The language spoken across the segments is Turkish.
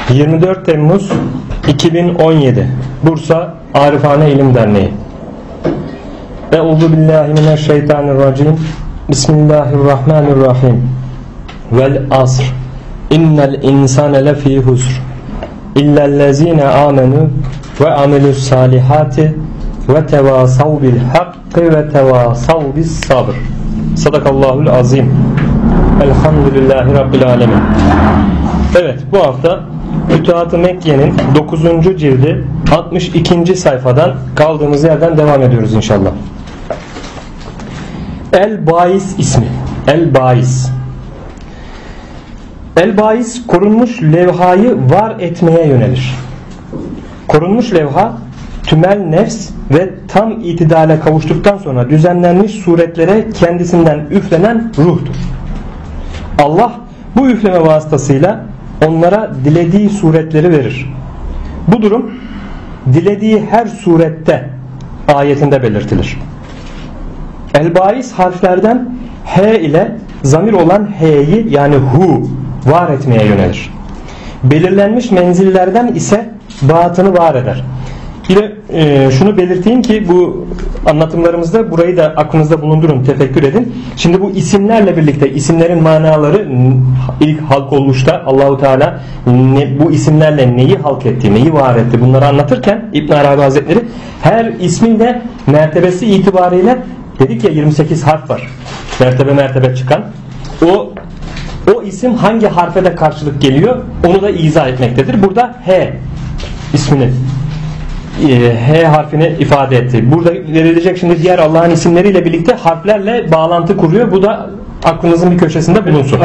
24 Temmuz 2017 Bursa Arifane İlim Derneği. Euzubillahimineşşeytanirracim. Bismillahirrahmanirrahim. Vel asr. İnnel insane lefî husr. İllellezîne âmenû ve amilus salihati ve tevâsav bil hakkı ve tevâsav bis sabr. Sadakallahul azim. Elhamdülillahi Rabbil alemin. Evet, bu hafta Fütuhat-ı Mekke'nin 9. cildi 62. sayfadan kaldığımız yerden devam ediyoruz inşallah. El-Bais ismi. El-Bais. El-Bais korunmuş levhayı var etmeye yönelir. Korunmuş levha tümel nefs ve tam itidale kavuştuktan sonra düzenlenmiş suretlere kendisinden üflenen ruhtur. Allah bu üfleme vasıtasıyla onlara dilediği suretleri verir. Bu durum dilediği her surette ayetinde belirtilir. El-Bais harflerden H ile zamir olan H'yi yani hu var etmeye yönelir. Belirlenmiş menzillerden ise batını var eder. Yine şunu belirteyim ki bu anlatımlarımızda burayı da aklınızda bulundurun, tefekkür edin. Şimdi bu isimlerle birlikte isimlerin manaları ilk halk oluşta Allahu Teala bu isimlerle neyi halk etti, neyi var etti bunları anlatırken İbn Arabi Hazretleri her ismin de mertebesi itibariyle dedik ya 28 harf var. Mertebe çıkan. O isim hangi harfe de karşılık geliyor onu da izah etmektedir. Burada H ismini H harfini ifade etti. Burada verilecek şimdi diğer Allah'ın isimleriyle birlikte harflerle bağlantı kuruyor. Bu da aklınızın bir köşesinde bulunsun.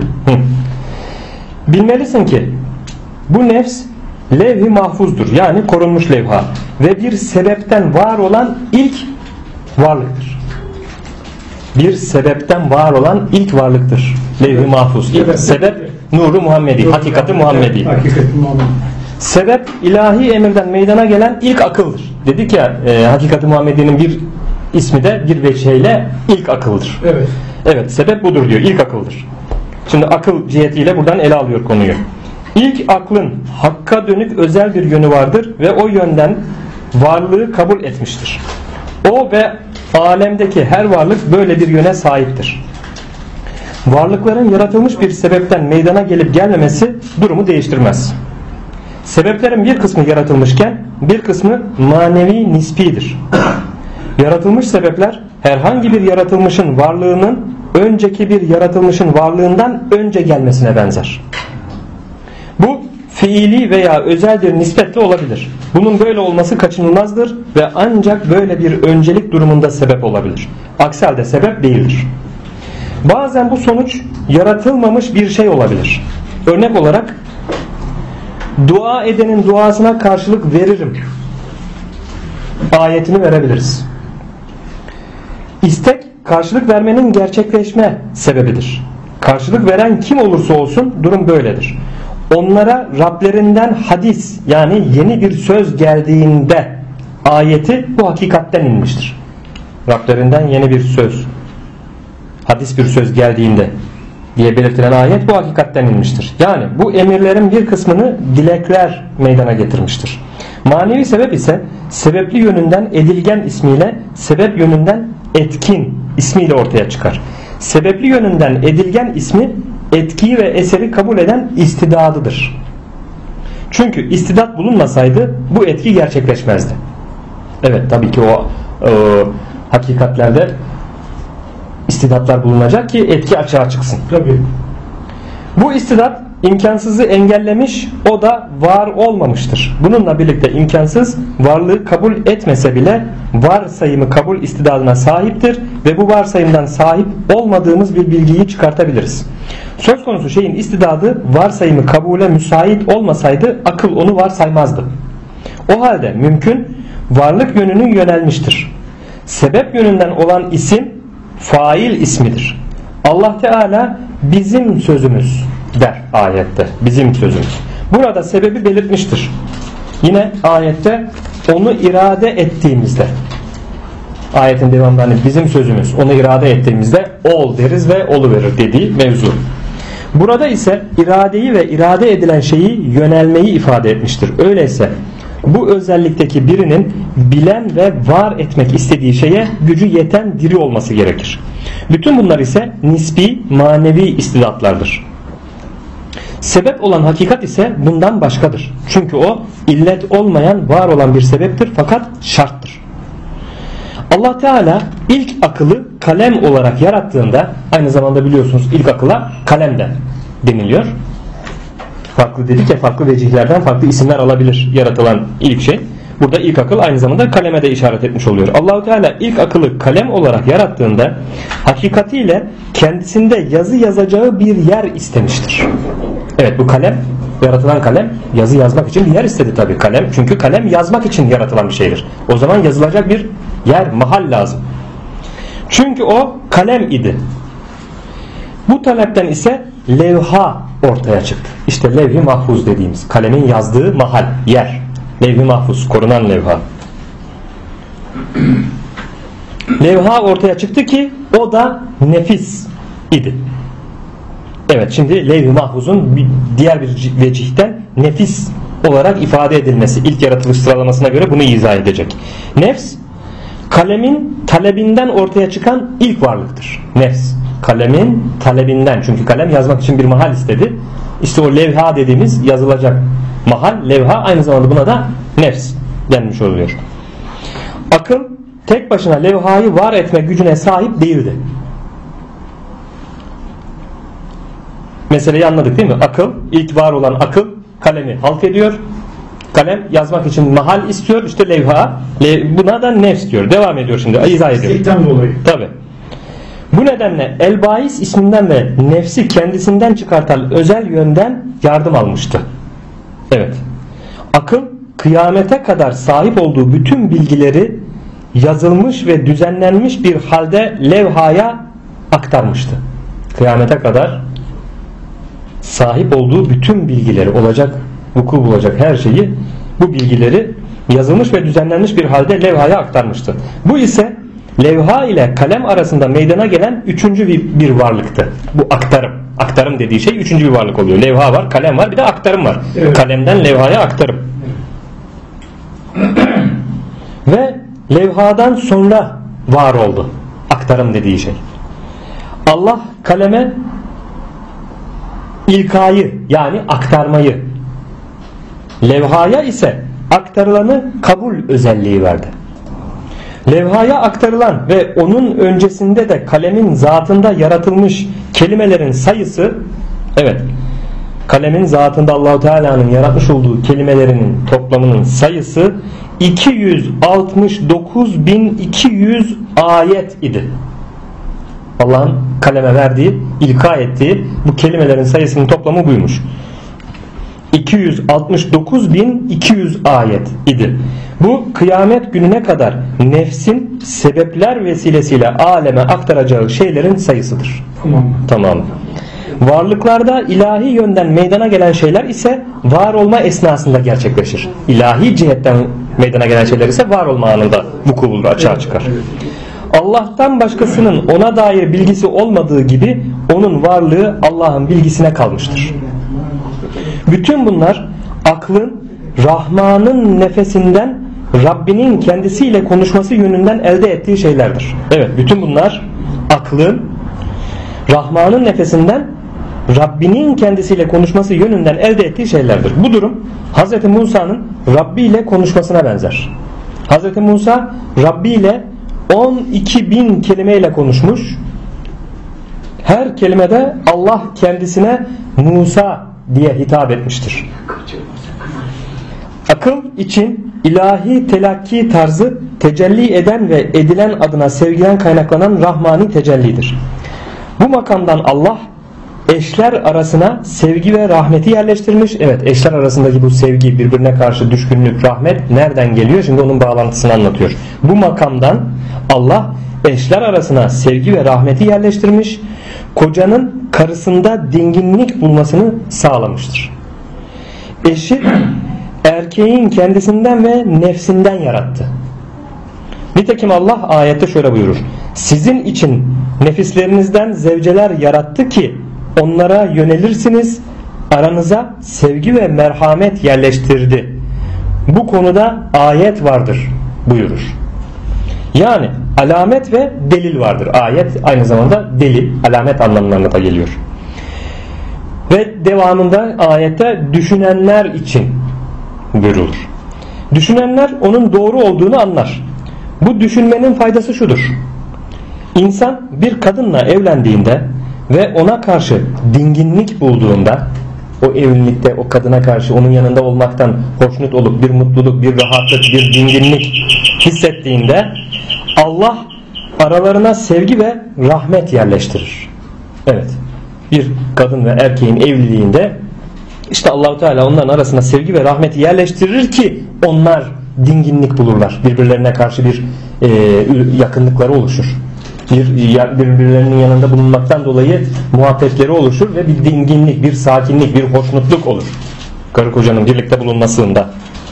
Bilmelisin ki bu nefs levh-i mahfuzdur. Yani korunmuş levha. Ve bir sebepten var olan ilk varlıktır. Bir sebepten var olan ilk varlıktır. Levh-i mahfuz. İlk sebep nuru Muhammedi. Hakikati Muhammedi. Sebep ilahi emirden meydana gelen ilk akıldır. Dedik ya Hakikati Muhammedi'nin bir ismi de bir veçheyle ilk akıldır. Evet sebep budur diyor. İlk akıldır. Şimdi akıl cihetiyle buradan ele alıyor konuyu. İlk aklın hakka dönük özel bir yönü vardır ve o yönden varlığı kabul etmiştir. O ve alemdeki her varlık böyle bir yöne sahiptir. Varlıkların yaratılmış bir sebepten meydana gelip gelmemesi durumu değiştirmez. Sebeplerin bir kısmı yaratılmışken bir kısmı manevi nispidir. Yaratılmış sebepler herhangi bir yaratılmışın varlığının önceki bir yaratılmışın varlığından önce gelmesine benzer. Bu fiili veya özel bir nispetle olabilir. Bunun böyle olması kaçınılmazdır ve ancak böyle bir öncelik durumunda sebep olabilir. Aksi halde sebep değildir. Bazen bu sonuç yaratılmamış bir şey olabilir. Örnek olarak dua edenin duasına karşılık veririm ayetini verebiliriz. İstek karşılık vermenin gerçekleşme sebebidir. Karşılık veren kim olursa olsun durum böyledir. Onlara Rablerinden hadis yani yeni bir söz geldiğinde ayeti bu hakikatten inmiştir. Rablerinden yeni bir söz, hadis bir söz geldiğinde diye belirtilen ayet bu hakikatten inmiştir. Yani bu emirlerin bir kısmını dilekler meydana getirmiştir. Manevi sebep ise sebepli yönünden edilgen ismiyle sebep yönünden etkin ismiyle ortaya çıkar. Sebepli yönünden edilgen ismi etkiyi ve eseri kabul eden istidadıdır. Çünkü istidat bulunmasaydı bu etki gerçekleşmezdi. Evet tabii ki o hakikatlerde istidatlar bulunacak ki etki açığa çıksın. Tabii. Bu istidat imkansızı engellemiş, o da var olmamıştır. Bununla birlikte imkansız varlığı kabul etmese bile varsayımı kabul istidadına sahiptir ve bu varsayımdan sahip olmadığımız bir bilgiyi çıkartabiliriz. Söz konusu şeyin istidadı varsayımı kabule müsait olmasaydı akıl onu varsaymazdı. O halde mümkün varlık yönünü yönelmiştir. Sebep yönünden olan isim fail ismidir. Allah Teala bizim sözümüz der ayette. Bizim sözümüz. Burada sebebi belirtmiştir. Yine ayette onu irade ettiğimizde ayetin devamında hani bizim sözümüz onu irade ettiğimizde ol deriz ve oluverir dediği mevzu. Burada ise iradeyi ve irade edilen şeyi yönelmeyi ifade etmiştir. Öyleyse bu özellikteki birinin bilen ve var etmek istediği şeye gücü yeten diri olması gerekir. Bütün bunlar ise nispi, manevi istidatlardır. Sebep olan hakikat ise bundan başkadır. Çünkü o illet olmayan, var olan bir sebeptir fakat şarttır. Allah Teala ilk akıllı kalem olarak yarattığında, aynı zamanda biliyorsunuz ilk akıla kalem de deniliyor. Farklı dedik ya, farklı vecihlerden farklı isimler alabilir yaratılan ilk şey. Burada ilk akıl aynı zamanda kaleme de işaret etmiş oluyor. Allah Teala ilk akıllı kalem olarak yarattığında hakikatiyle kendisinde yazı yazacağı bir yer istemiştir. Evet, bu kalem, yaratılan kalem yazı yazmak için bir yer istedi tabii kalem. Çünkü kalem yazmak için yaratılan bir şeydir. O zaman yazılacak bir yer, mahal lazım. Çünkü o kalem idi. Bu talepten ise levha ortaya çıktı. İşte levh-i mahfuz dediğimiz kalemin yazdığı mahal, yer. Levh-i mahfuz, korunan levha. Levha ortaya çıktı ki o da nefis idi. Evet, şimdi levh-i mahfuzun diğer bir vecihten nefis olarak ifade edilmesi, ilk yaratılış sıralamasına göre bunu izah edecek. Nefs, kalemin talebinden ortaya çıkan ilk varlıktır. Nefs, kalemin talebinden, çünkü kalem yazmak için bir mahal istedi. İşte o levha dediğimiz yazılacak mahal, levha, aynı zamanda buna da nefs denmiş oluyor. Akıl tek başına levhayı var etme gücüne sahip değildi. Meseleyi anladık değil mi? Akıl, ilk var olan akıl kalemi halk ediyor. Kalem yazmak için mahal istiyor. İşte levha, buna da nefs diyor. Devam ediyor şimdi. İzah ediyor. Tabii. Bu nedenle El-Bais isminden ve nefsi kendisinden çıkartan özel yönden yardım almıştı. Evet. Akıl kıyamete kadar sahip olduğu bütün bilgileri yazılmış ve düzenlenmiş bir halde levhaya aktarmıştı. Kıyamete kadar sahip olduğu bütün bilgileri, olacak, vuku bulacak her şeyi, bu bilgileri yazılmış ve düzenlenmiş bir halde levhaya aktarmıştı. Bu ise levha ile kalem arasında meydana gelen üçüncü bir varlıktı. Bu aktarım. Aktarım dediği şey üçüncü bir varlık oluyor. Levha var, kalem var, bir de aktarım var. Evet. Kalemden levhaya aktarım. Ve levhadan sonra var oldu aktarım dediği şey. Allah kaleme İlkayı, yani aktarmayı, levhaya ise aktarılanı kabul özelliği verdi. Levhaya aktarılan ve onun öncesinde de kalemin zatında yaratılmış kelimelerin sayısı, evet, kalemin zatında Allah-u Teala'nın yaratmış olduğu kelimelerinin toplamının sayısı 269.200 ayet idi. Allah'ın kaleme verdiği, ilka ettiği bu kelimelerin sayısının toplamı buymuş. 269.200 ayet idi. Bu kıyamet gününe kadar nefsin sebepler vesilesiyle aleme aktaracağı şeylerin sayısıdır. Tamam. Varlıklarda ilahi yönden meydana gelen şeyler ise var olma esnasında gerçekleşir. İlahi cihetten meydana gelen şeyler ise var olma anında vuku bulur, açığa çıkar. Allah'tan başkasının ona dair bilgisi olmadığı gibi onun varlığı Allah'ın bilgisine kalmıştır. Bütün bunlar aklın Rahman'ın nefesinden Rabbinin kendisiyle konuşması yönünden elde ettiği şeylerdir. Evet, bütün bunlar aklın Rahman'ın nefesinden Rabbinin kendisiyle konuşması yönünden elde ettiği şeylerdir. Bu durum Hz. Musa'nın Rabbi ile konuşmasına benzer. Hz. Musa Rabbi ile 12.000 kelimeyle konuşmuş. Her kelimede Allah kendisine Musa diye hitap etmiştir. Akıl için ilahi telakki tarzı tecelli eden ve edilen adına sevgiden kaynaklanan rahmani tecellidir. Bu makamdan Allah eşler arasına sevgi ve rahmeti yerleştirmiş. Evet, eşler arasındaki bu sevgi, birbirine karşı düşkünlük, rahmet nereden geliyor? Şimdi onun bağlantısını anlatıyor. Bu makamdan Allah eşler arasına sevgi ve rahmeti yerleştirmiş. Kocanın karısında dinginlik bulmasını sağlamıştır. Eşi erkeğin kendisinden ve nefsinden yarattı. Nitekim Allah ayette şöyle buyurur: sizin için nefislerinizden zevceler yarattı ki onlara yönelirsiniz, aranıza sevgi ve merhamet yerleştirdi. Bu konuda ayet vardır buyurur. Yani alamet ve delil vardır. Ayet aynı zamanda delil, alamet anlamlarına da geliyor. Ve devamında ayette düşünenler için buyurulur. Düşünenler onun doğru olduğunu anlar. Bu düşünmenin faydası şudur: İnsan bir kadınla evlendiğinde ve ona karşı dinginlik bulduğunda, o evlilikte o kadına karşı onun yanında olmaktan hoşnut olup bir mutluluk, bir rahatlık, bir dinginlik hissettiğinde Allah aralarına sevgi ve rahmet yerleştirir. Evet, bir kadın ve erkeğin evliliğinde işte Allah-u Teala onların arasına sevgi ve rahmeti yerleştirir ki onlar dinginlik bulurlar. Birbirlerine karşı bir yakınlıkları oluşur. Birbirlerinin yanında bulunmaktan dolayı muhabbetleri oluşur ve bir dinginlik, bir sakinlik, bir hoşnutluk olur karı kocanın birlikte bulunmasında.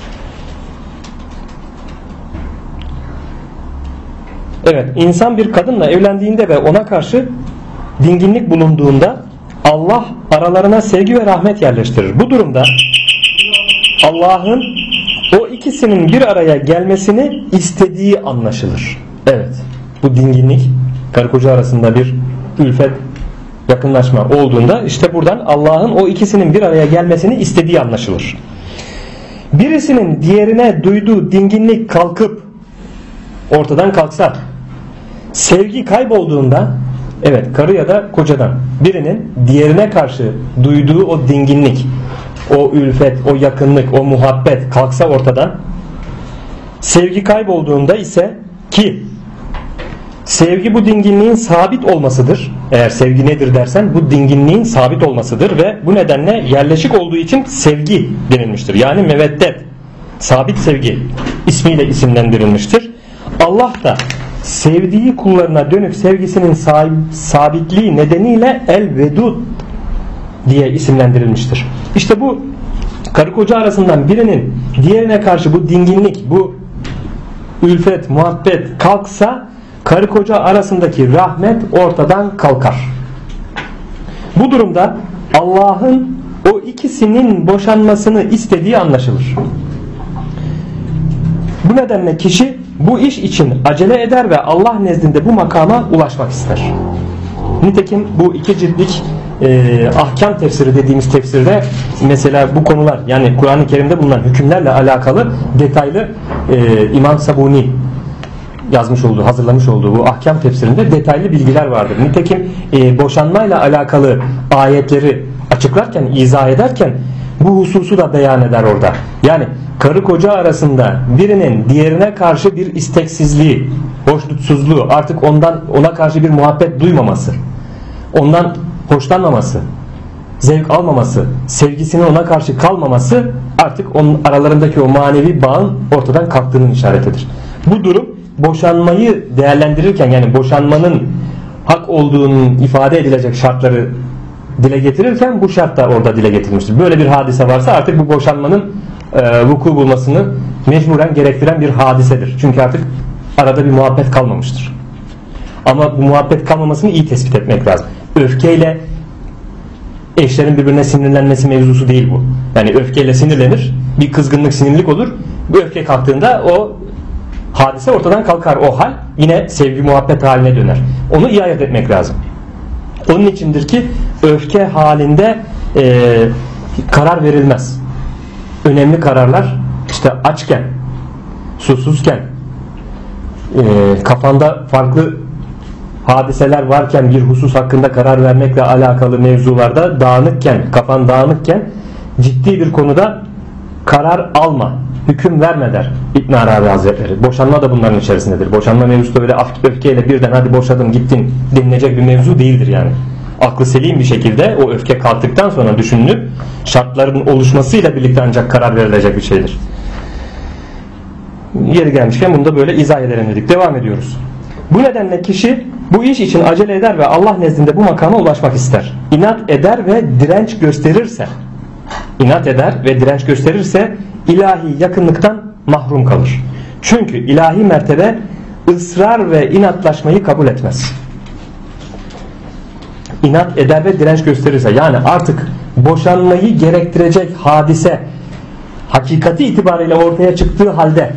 Evet, insan bir kadınla evlendiğinde ve ona karşı dinginlik bulunduğunda Allah aralarına sevgi ve rahmet yerleştirir. Bu durumda Allah'ın o ikisinin bir araya gelmesini istediği anlaşılır. Evet, bu dinginlik, karı koca arasında bir ülfet, yakınlaşma olduğunda işte buradan Allah'ın o ikisinin bir araya gelmesini istediği anlaşılır. Birisinin diğerine duyduğu dinginlik kalkıp ortadan kalksa, sevgi kaybolduğunda, evet, karı ya da kocadan birinin diğerine karşı duyduğu o dinginlik, o ülfet, o yakınlık, o muhabbet kalksa ortadan, sevgi kaybolduğunda ise, ki sevgi bu dinginliğin sabit olmasıdır. Eğer sevgi nedir dersen bu dinginliğin sabit olmasıdır ve bu nedenle yerleşik olduğu için sevgi denilmiştir. Yani meveddet, sabit sevgi ismiyle isimlendirilmiştir. Allah da sevdiği kullarına dönük sevgisinin sabitliği nedeniyle El-Vedud diye isimlendirilmiştir. İşte bu karı koca arasından birinin diğerine karşı bu dinginlik, bu ülfet, muhabbet kalksa karı koca arasındaki rahmet ortadan kalkar. Bu durumda Allah'ın o ikisinin boşanmasını istediği anlaşılır. Bu nedenle kişi bu iş için acele eder ve Allah nezdinde bu makama ulaşmak ister. Nitekim bu 2 ciltlik ahkam tefsiri dediğimiz tefsirde mesela bu konular, yani Kur'an-ı Kerim'de bulunan hükümlerle alakalı detaylı İmam Sabuni yazmış olduğu, hazırlamış olduğu bu ahkam tefsirinde detaylı bilgiler vardır. Nitekim boşanmayla alakalı ayetleri açıklarken, izah ederken bu hususu da beyan eder orada. Yani karı koca arasında birinin diğerine karşı bir isteksizliği, hoşnutsuzluğu, artık ona karşı bir muhabbet duymaması, ondan hoşlanmaması, zevk almaması, sevgisinin ona karşı kalmaması artık onun aralarındaki o manevi bağın ortadan kalktığının işaretidir. Bu durum boşanmayı değerlendirirken, yani boşanmanın hak olduğunun ifade edilecek şartları dile getirirken bu şart da orada dile getirilmiştir. Böyle bir hadise varsa artık bu boşanmanın vuku bulmasını mecburen gerektiren bir hadisedir. Çünkü artık arada bir muhabbet kalmamıştır. Ama bu muhabbet kalmamasını iyi tespit etmek lazım. Öfkeyle eşlerin birbirine sinirlenmesi mevzusu değil bu. Yani öfkeyle sinirlenir, bir kızgınlık, sinirlik olur. Bu öfke kalktığında o hadise ortadan kalkar, o hal yine sevgi, muhabbet haline döner. Onu iyi ayırt etmek lazım. Onun içindir ki öfke halinde karar verilmez. Önemli kararlar işte açken, susuzken, kafanda farklı hadiseler varken, bir husus hakkında karar vermekle alakalı mevzularda dağınıkken, kafan dağınıkken ciddi bir konuda karar alma, hüküm verme der İbn Arabi Hazretleri. Boşanma da bunların içerisindedir. Boşanma mevzusu da öyle öfkeyle birden hadi boşadım gittin denilecek bir mevzu değildir yani. Aklı selim bir şekilde o öfke kalktıktan sonra düşünülüp şartların oluşmasıyla birlikte ancak karar verilecek bir şeydir. Yeri gelmişken bunu da böyle izah edelim dedik. Devam ediyoruz. Bu nedenle kişi bu iş için acele eder ve Allah nezdinde bu makama ulaşmak ister. İnat eder ve direnç gösterirse ilahi yakınlıktan mahrum kalır. Çünkü ilahi mertebe ısrar ve inatlaşmayı kabul etmez. inat eder ve direnç gösterirse, yani artık boşanmayı gerektirecek hadise hakikati itibariyle ortaya çıktığı halde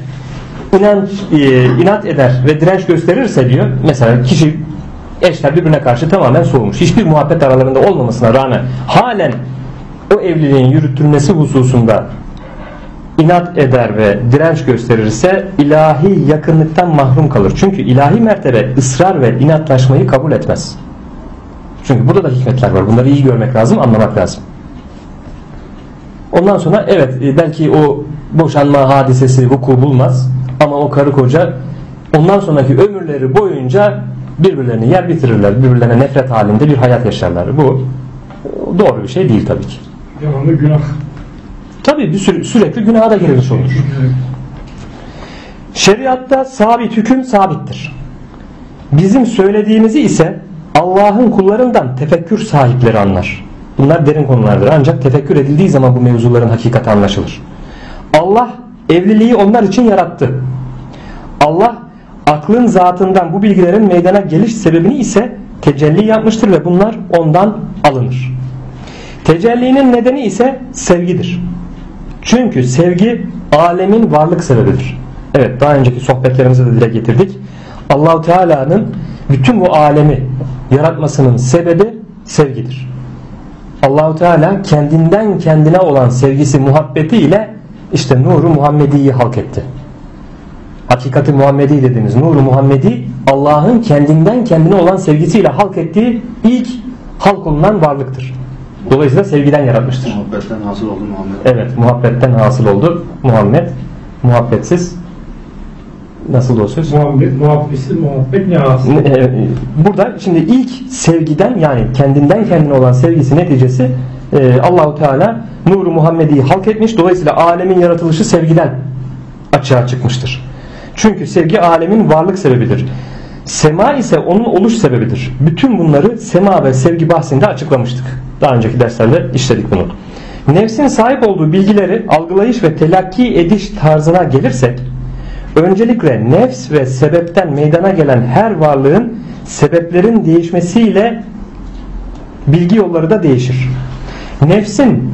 inat eder ve direnç gösterirse diyor, mesela kişi, eşler birbirine karşı tamamen soğumuş, hiçbir muhabbet aralarında olmamasına rağmen halen o evliliğin yürütülmesi hususunda inat eder ve direnç gösterirse ilahi yakınlıktan mahrum kalır. Çünkü ilahi mertebe ısrar ve inatlaşmayı kabul etmez. Çünkü burada da hikmetler var. Bunları iyi görmek lazım, anlamak lazım. Ondan sonra evet, belki o boşanma hadisesi vuku bulmaz ama o karı koca ondan sonraki ömürleri boyunca birbirlerini yer bitirirler. Birbirlerine nefret halinde bir hayat yaşarlar. Bu doğru bir şey değil tabii ki. Devamlı günah. Tabii sürekli günaha da girilmiş olur. Şeriatta sabit hüküm sabittir. Bizim söylediğimizi ise Allah'ın kullarından tefekkür sahipleri anlar. Bunlar derin konulardır. Ancak tefekkür edildiği zaman bu mevzuların hakikati anlaşılır. Allah evliliği onlar için yarattı. Allah aklın zatından bu bilgilerin meydana geliş sebebini ise tecelli yapmıştır ve bunlar ondan alınır. Tecellinin nedeni ise sevgidir. Çünkü sevgi alemin varlık sebebidir. Evet, daha önceki sohbetlerimizde de dile getirdik. Allah-u Teala'nın bütün bu alemi yaratmasının sebebi sevgidir. Allah-u Teala kendinden kendine olan sevgisi, muhabbetiyle işte Nur-u Muhammedi'yi halk etti. Hakikati Muhammedi dediğimiz Nur-u Muhammedi, Allah'ın kendinden kendine olan sevgisiyle halk ettiği ilk halk olunan varlıktır. Dolayısıyla sevgiden yaratmıştır. Muhabbetten hasıl oldu Muhammed. Evet, muhabbetten hasıl oldu Muhammed. Muhabbetsiz nasıl o söz? Muhabbetsiz muhabbet ne hasıl? Burada şimdi ilk sevgiden, yani kendinden kendine olan sevgisi neticesi Allahu Teala Nur-u Muhammedi'yi halk etmiş. Dolayısıyla alemin yaratılışı sevgiden açığa çıkmıştır. Çünkü sevgi alemin varlık sebebidir. Sema ise onun oluş sebebidir. Bütün bunları sema ve sevgi bahsinde açıklamıştık. Daha önceki derslerde işledik bunu. Nefsin sahip olduğu bilgileri algılayış ve telakki ediş tarzına gelirsek, öncelikle nefs ve sebepten meydana gelen her varlığın sebeplerin değişmesiyle bilgi yolları da değişir. Nefsin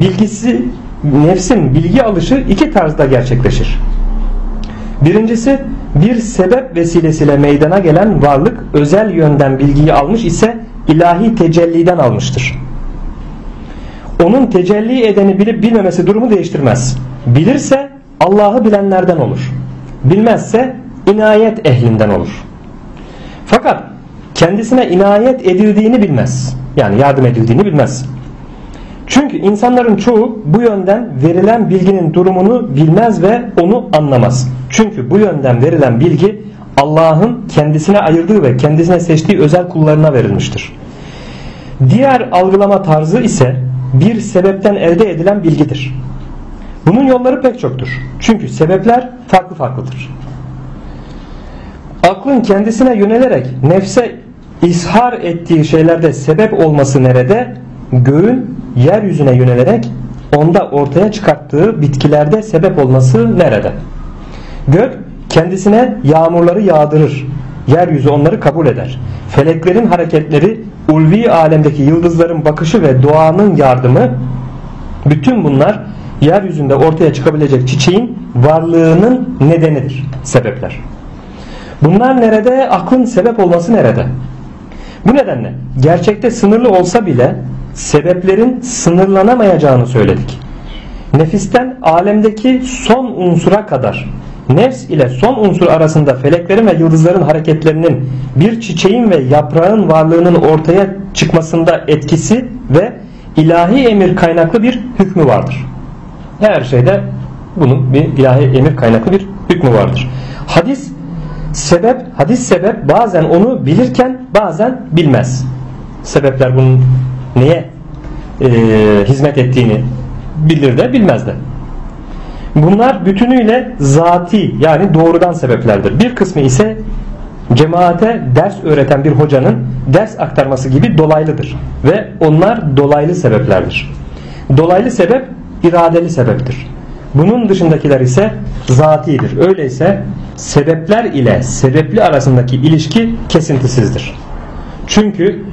bilgi alışı iki tarzda gerçekleşir. Birincisi, bir sebep vesilesiyle meydana gelen varlık özel yönden bilgiyi almış ise ilahi tecelliden almıştır. Onun tecelli edeni bilip bilmemesi durumu değiştirmez. Bilirse Allah'ı bilenlerden olur. Bilmezse inayet ehlinden olur. Fakat kendisine inayet edildiğini bilmez. Yani yardım edildiğini bilmez. Çünkü insanların çoğu bu yönden verilen bilginin durumunu bilmez ve onu anlamaz. Çünkü bu yönden verilen bilgi Allah'ın kendisine ayırdığı ve kendisine seçtiği özel kullarına verilmiştir. Diğer algılama tarzı ise bir sebepten elde edilen bilgidir. Bunun yolları pek çoktur. Çünkü sebepler farklı farklıdır. Aklın kendisine yönelerek nefse ishar ettiği şeylerde sebep olması nerede? Göğün yeryüzüne yönelerek onda ortaya çıkarttığı bitkilerde sebep olması nerede? Gök kendisine yağmurları yağdırır. Yeryüzü onları kabul eder. Feleklerin hareketleri, ulvi alemdeki yıldızların bakışı ve doğanın yardımı, bütün bunlar yeryüzünde ortaya çıkabilecek çiçeğin varlığının nedenidir. Sebepler. Bunlar nerede? Aklın sebep olması nerede? Bu nedenle gerçekte sınırlı olsa bile sebeplerin sınırlanamayacağını söyledik. Nefisten alemdeki son unsura kadar, nefs ile son unsur arasında feleklerin ve yıldızların hareketlerinin bir çiçeğin ve yaprağın varlığının ortaya çıkmasında etkisi ve ilahi emir kaynaklı bir hükmü vardır. Her şeyde bunun bir ilahi emir kaynaklı bir hükmü vardır. Hadis sebep bazen onu bilirken bazen bilmez. Sebepler bunun neye hizmet ettiğini bilir de bilmez de. Bunlar bütünüyle zati, yani doğrudan sebeplerdir. Bir kısmı ise cemaate ders öğreten bir hocanın ders aktarması gibi dolaylıdır ve onlar dolaylı sebeplerdir. Dolaylı sebep iradeli sebeptir. Bunun dışındakiler ise zatidir. Öyleyse sebepler ile sebepli arasındaki ilişki kesintisizdir. Çünkü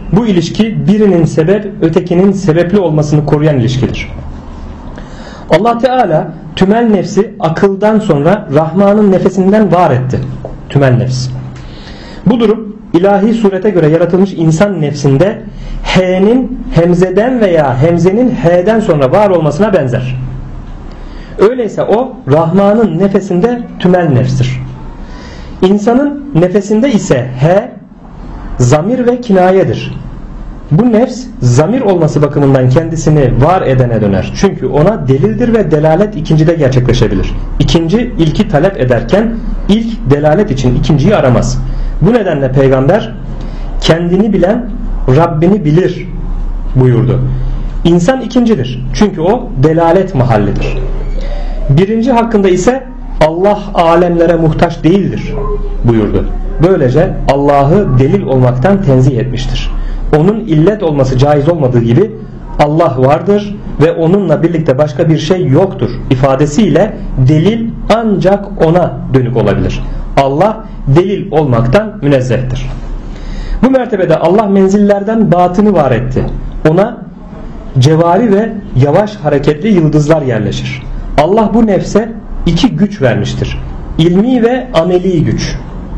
bu ilişki birinin sebep, ötekinin sebepli olmasını koruyan ilişkidir. Allah Teala tümel nefsi akıldan sonra Rahman'ın nefesinden var etti. Tümel nefs. Bu durum ilahi surete göre yaratılmış insan nefsinde H'nin hemzeden veya hemzenin H'den sonra var olmasına benzer. Öyleyse o Rahman'ın nefesinde tümel nefstir. İnsanın nefesinde ise H zamir ve kinayedir. Bu nefs zamir olması bakımından kendisini var edene döner. Çünkü ona delildir ve delalet ikincide gerçekleşebilir. İkinci ilki talep ederken ilk delalet için ikinciyi aramaz. Bu nedenle peygamber kendini bilen Rabbini bilir buyurdu. İnsan ikincidir. Çünkü o delalet mahallidir. Birinci hakkında ise Allah alemlere muhtaç değildir buyurdu. Böylece Allah'ı delil olmaktan tenzih etmiştir. Onun illet olması caiz olmadığı gibi Allah vardır ve onunla birlikte başka bir şey yoktur ifadesiyle delil ancak ona dönük olabilir. Allah delil olmaktan münezzehtir. Bu mertebede Allah menzillerden batını var etti. Ona cevari ve yavaş hareketli yıldızlar yerleşir. Allah bu nefse iki güç vermiştir. İlmi ve ameli güç.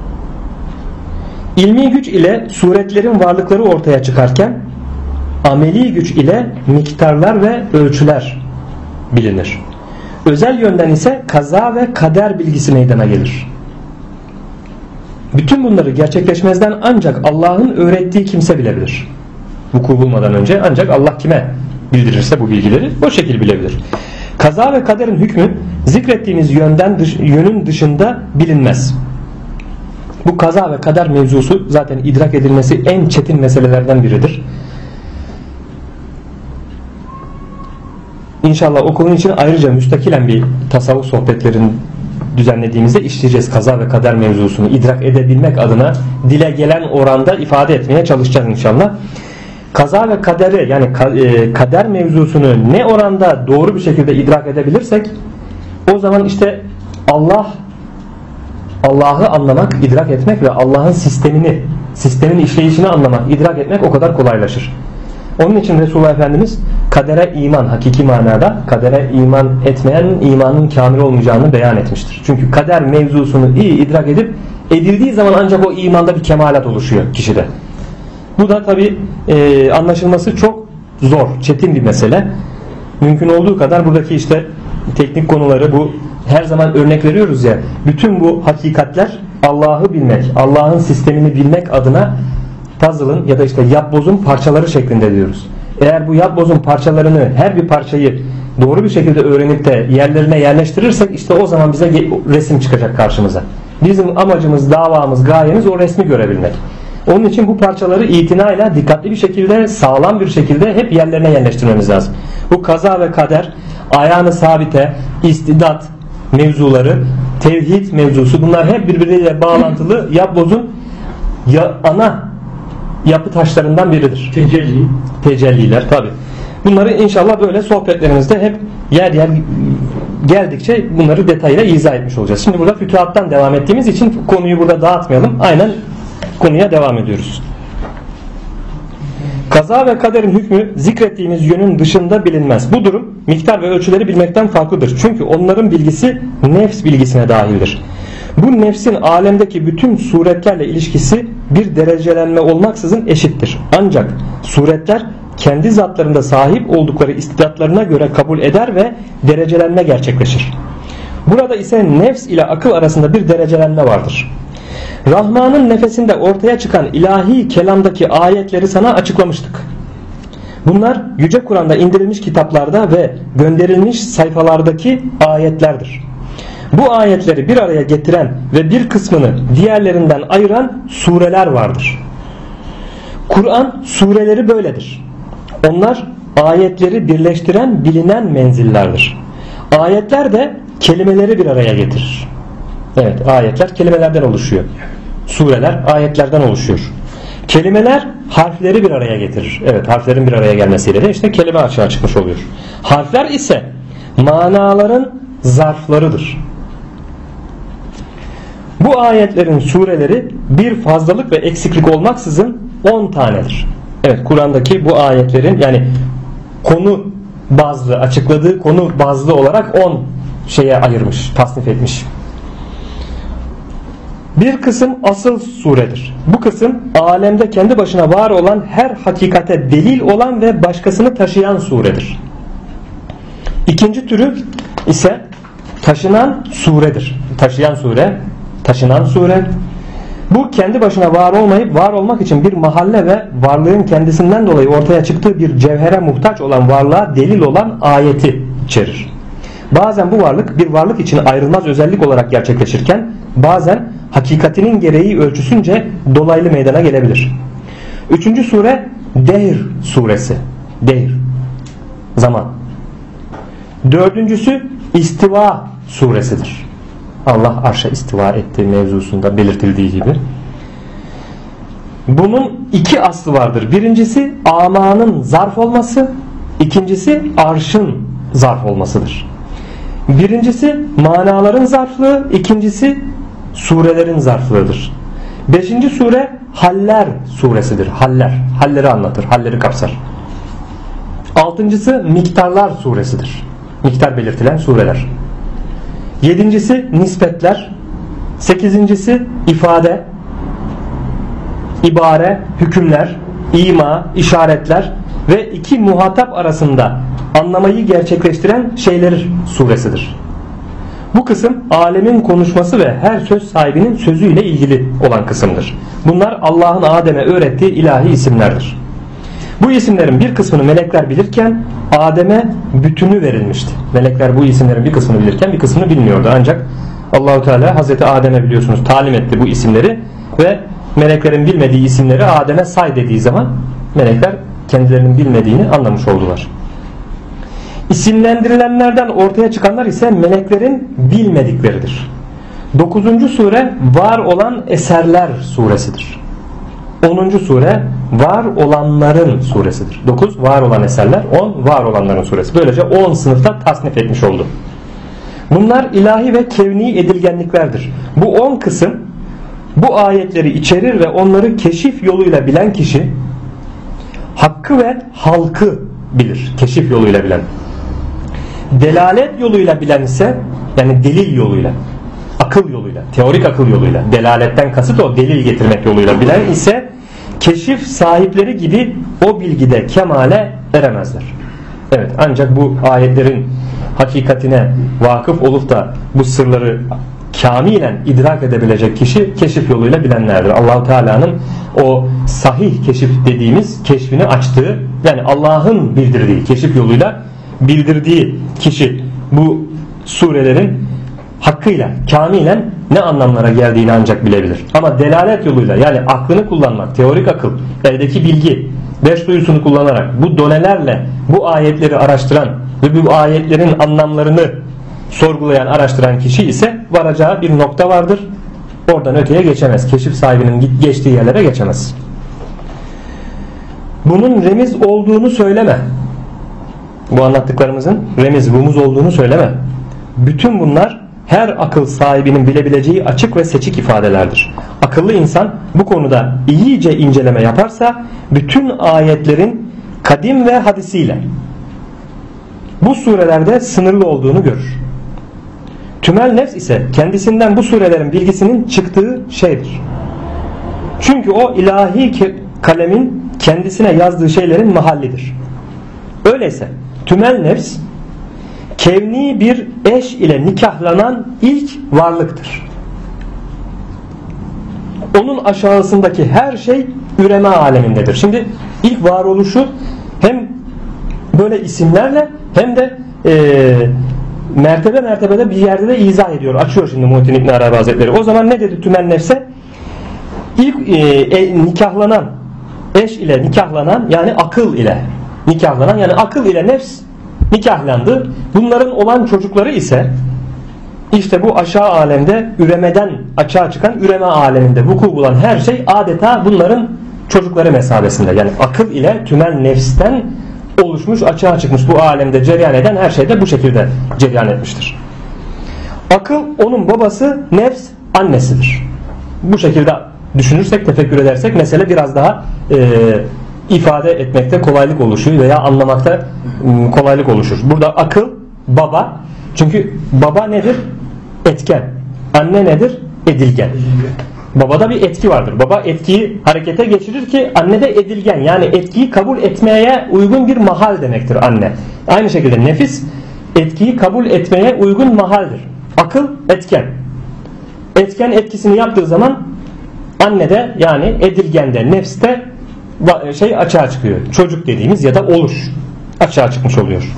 İlmi güç ile suretlerin varlıkları ortaya çıkarken ameli güç ile miktarlar ve ölçüler bilinir. Özel yönden ise kaza ve kader bilgisi meydana gelir. Bütün bunları gerçekleşmezden ancak Allah'ın öğrettiği kimse bilebilir. Vuku bulmadan önce ancak Allah kime bildirirse bu bilgileri o şekil bilebilir. Kaza ve kaderin hükmü zikrettiğimiz yönün dışında bilinmez. Bu kaza ve kader mevzusu zaten idrak edilmesi en çetin meselelerden biridir. İnşallah o konu için ayrıca müstakilen bir tasavvuf sohbetlerin düzenlediğimizde işleyeceğiz kaza ve kader mevzusunu idrak edebilmek adına dile gelen oranda ifade etmeye çalışacağız inşallah. Kaza ve kaderi yani kader mevzusunu ne oranda doğru bir şekilde idrak edebilirsek o zaman işte Allah'ı anlamak, idrak etmek ve Allah'ın sistemin işleyişini anlamak, idrak etmek o kadar kolaylaşır. Onun için Resulullah Efendimiz kadere iman, hakiki manada kadere iman etmeyen imanın kamil olmayacağını beyan etmiştir. Çünkü kader mevzusunu iyi idrak edildiği zaman ancak o imanda bir kemalat oluşuyor kişide. Bu da tabi anlaşılması çok zor, çetin bir mesele. Mümkün olduğu kadar buradaki işte teknik konuları bu her zaman örnek veriyoruz ya. Bütün bu hakikatler Allah'ı bilmek, Allah'ın sistemini bilmek adına puzzle'ın ya da işte yapbozun parçaları şeklinde diyoruz. Eğer bu yapbozun parçalarını her bir parçayı doğru bir şekilde öğrenip de yerlerine yerleştirirsek işte o zaman bize resim çıkacak karşımıza. Bizim amacımız, davamız, gayemiz o resmi görebilmek. Onun için bu parçaları itinayla, dikkatli bir şekilde, sağlam bir şekilde hep yerlerine yerleştirmemiz lazım. Bu kaza ve kader, ayağını sabite, istidat mevzuları, tevhid mevzusu bunlar hep birbiriyle bağlantılı yapbozun ana yapı taşlarından biridir. Tecelliler tabi. Bunları inşallah böyle sohbetlerimizde hep yer yer geldikçe bunları detayıyla izah etmiş olacağız. Şimdi burada fütuhattan devam ettiğimiz için konuyu burada dağıtmayalım. Aynen konuya devam ediyoruz. Kaza ve kaderin hükmü zikrettiğimiz yönün dışında bilinmez. Bu durum miktar ve ölçüleri bilmekten farklıdır. Çünkü onların bilgisi nefs bilgisine dahildir. Bu nefsin alemdeki bütün suretlerle ilişkisi bir derecelenme olmaksızın eşittir. Ancak suretler kendi zatlarında sahip oldukları istidatlarına göre kabul eder ve derecelenme gerçekleşir. Burada ise nefs ile akıl arasında bir derecelenme vardır. Rahman'ın nefesinde ortaya çıkan ilahi kelamdaki ayetleri sana açıklamıştık. Bunlar Yüce Kur'an'da indirilmiş kitaplarda ve gönderilmiş sayfalardaki ayetlerdir. Bu ayetleri bir araya getiren ve bir kısmını diğerlerinden ayıran sureler vardır. Kur'an sureleri böyledir. Onlar ayetleri birleştiren bilinen menzillerdir. Ayetler de kelimeleri bir araya getirir. Evet, ayetler kelimelerden oluşuyor. Sureler ayetlerden oluşuyor. Kelimeler harfleri bir araya getirir. Evet, harflerin bir araya gelmesiyle de işte kelime açığa çıkmış oluyor. Harfler ise manaların zarflarıdır. Bu ayetlerin sureleri bir fazlalık ve eksiklik olmaksızın 10 tanedir. Evet, Kur'an'daki bu ayetlerin yani konu bazlı, açıkladığı konu bazlı olarak 10 şeye ayırmış, tasnif etmiş. Bir kısım asıl suredir. Bu kısım alemde kendi başına var olan her hakikate delil olan ve başkasını taşıyan suredir. İkinci türü ise taşınan suredir. Taşıyan sure, taşınan sure. Bu kendi başına var olmayıp var olmak için bir mahalle ve varlığın kendisinden dolayı ortaya çıktığı bir cevhere muhtaç olan varlığa delil olan ayeti içerir. Bazen bu varlık bir varlık için ayrılmaz özellik olarak gerçekleşirken bazen hakikatinin gereği ölçüsünce dolaylı meydana gelebilir. Üçüncü sure Dehr suresi. Dehr, zaman. Dördüncüsü İstiva suresidir. Allah arşa istiva ettiği mevzusunda belirtildiği gibi. Bunun iki aslı vardır. Birincisi amanın zarf olması, ikincisi arşın zarf olmasıdır. Birincisi manaların zarflığı, ikincisi surelerin zarflığıdır. Beşinci sure Haller suresidir. Haller, halleri anlatır, halleri kapsar. Altıncısı Miktarlar suresidir. Miktar belirtilen sureler. Yedincisi nispetler. Sekizincisi ifade, ibare, hükümler, ima, işaretler ve iki muhatap arasında anlamayı gerçekleştiren şeyler suresidir. Bu kısım alemin konuşması ve her söz sahibinin sözüyle ilgili olan kısımdır. Bunlar Allah'ın Adem'e öğrettiği ilahi isimlerdir. Bu isimlerin bir kısmını melekler bilirken Adem'e bütünü verilmişti. Melekler bu isimlerin bir kısmını bilirken bir kısmını bilmiyordu. Ancak Allahu Teala Hazreti Adem'e biliyorsunuz talim etti bu isimleri ve meleklerin bilmediği isimleri Adem'e say dediği zaman melekler kendilerinin bilmediğini anlamış oldular. İsimlendirilenlerden ortaya çıkanlar ise meleklerin bilmedikleridir. 9. sure var olan eserler suresidir. 10. sure var olanların suresidir. 9 var olan eserler, 10 var olanların suresi. Böylece 10 sınıfta tasnif etmiş oldu. Bunlar ilahi ve kevni edilgenliklerdir. Bu 10 kısım bu ayetleri içerir ve onları keşif yoluyla bilen kişi hakkı ve halkı bilir. Keşif yoluyla bilen. Delalet yoluyla bilen ise yani delil yoluyla, akıl yoluyla, teorik akıl yoluyla, delaletten kasıt o delil getirmek yoluyla bilen ise keşif sahipleri gibi o bilgide kemale eremezler. Evet, ancak bu ayetlerin hakikatine vakıf olup da bu sırları kamilen idrak edebilecek kişi keşif yoluyla bilenlerdir. Allah-u Teala'nın o sahih keşif dediğimiz keşfini açtığı, yani Allah'ın bildirdiği, keşif yoluyla bildirdiği kişi bu surelerin hakkıyla, kamilen ne anlamlara geldiğini ancak bilebilir. Ama delalet yoluyla, yani aklını kullanmak, teorik akıl, eldeki bilgi, beş duyusunu kullanarak bu donelerle bu ayetleri araştıran ve bu ayetlerin anlamlarını sorgulayan, araştıran kişi ise varacağı bir nokta vardır. Oradan öteye geçemez. Keşif sahibinin geçtiği yerlere geçemez. Bunun remiz olduğunu söyleme. Bu anlattıklarımızın remiz, rumuz olduğunu söyleme. Bütün bunlar her akıl sahibinin bilebileceği açık ve seçik ifadelerdir. Akıllı insan bu konuda iyice inceleme yaparsa bütün ayetlerin kadim ve hadisiyle bu surelerde sınırlı olduğunu görür. Tümel nefs ise kendisinden bu surelerin bilgisinin çıktığı şeydir. Çünkü o ilahi kalemin kendisine yazdığı şeylerin mahallidir. Öyleyse tümel nefs kevni bir eş ile nikahlanan ilk varlıktır. Onun aşağısındaki her şey üreme alemindedir. Şimdi ilk varoluşu hem böyle isimlerle hem de mertebe mertebede bir yerde de izah ediyor. Açıyor şimdi Muhittin İbn Arabi Hazretleri. O zaman ne dedi tümel nefse? İlk nikahlanan, eş ile nikahlanan, yani akıl ile nikahlanan, yani akıl ile nefs nikahlandı. Bunların olan çocukları ise işte bu aşağı alemde üremeden açığa çıkan üreme aleminde vuku bulan her şey adeta bunların çocukları mesabesinde. Yani akıl ile tümel nefsten oluşmuş, açığa çıkmış bu alemde cereyan eden her şey de bu şekilde cereyan etmiştir. Akıl onun babası, nefs annesidir. Bu şekilde düşünürsek, tefekkür edersek mesele biraz daha ifade etmekte kolaylık oluşur veya anlamakta kolaylık oluşur. Burada akıl baba. Çünkü baba nedir? Etken. Anne nedir? Edilgen. Babada bir etki vardır. Baba etkiyi harekete geçirir ki anne de edilgen. Yani etkiyi kabul etmeye uygun bir mahal demektir anne. Aynı şekilde nefis etkiyi kabul etmeye uygun mahaldir. Akıl etken. Etken etkisini yaptığı zaman anne de yani edilgende, nefste açığa çıkıyor. Çocuk dediğimiz ya da oluş açığa çıkmış oluyor.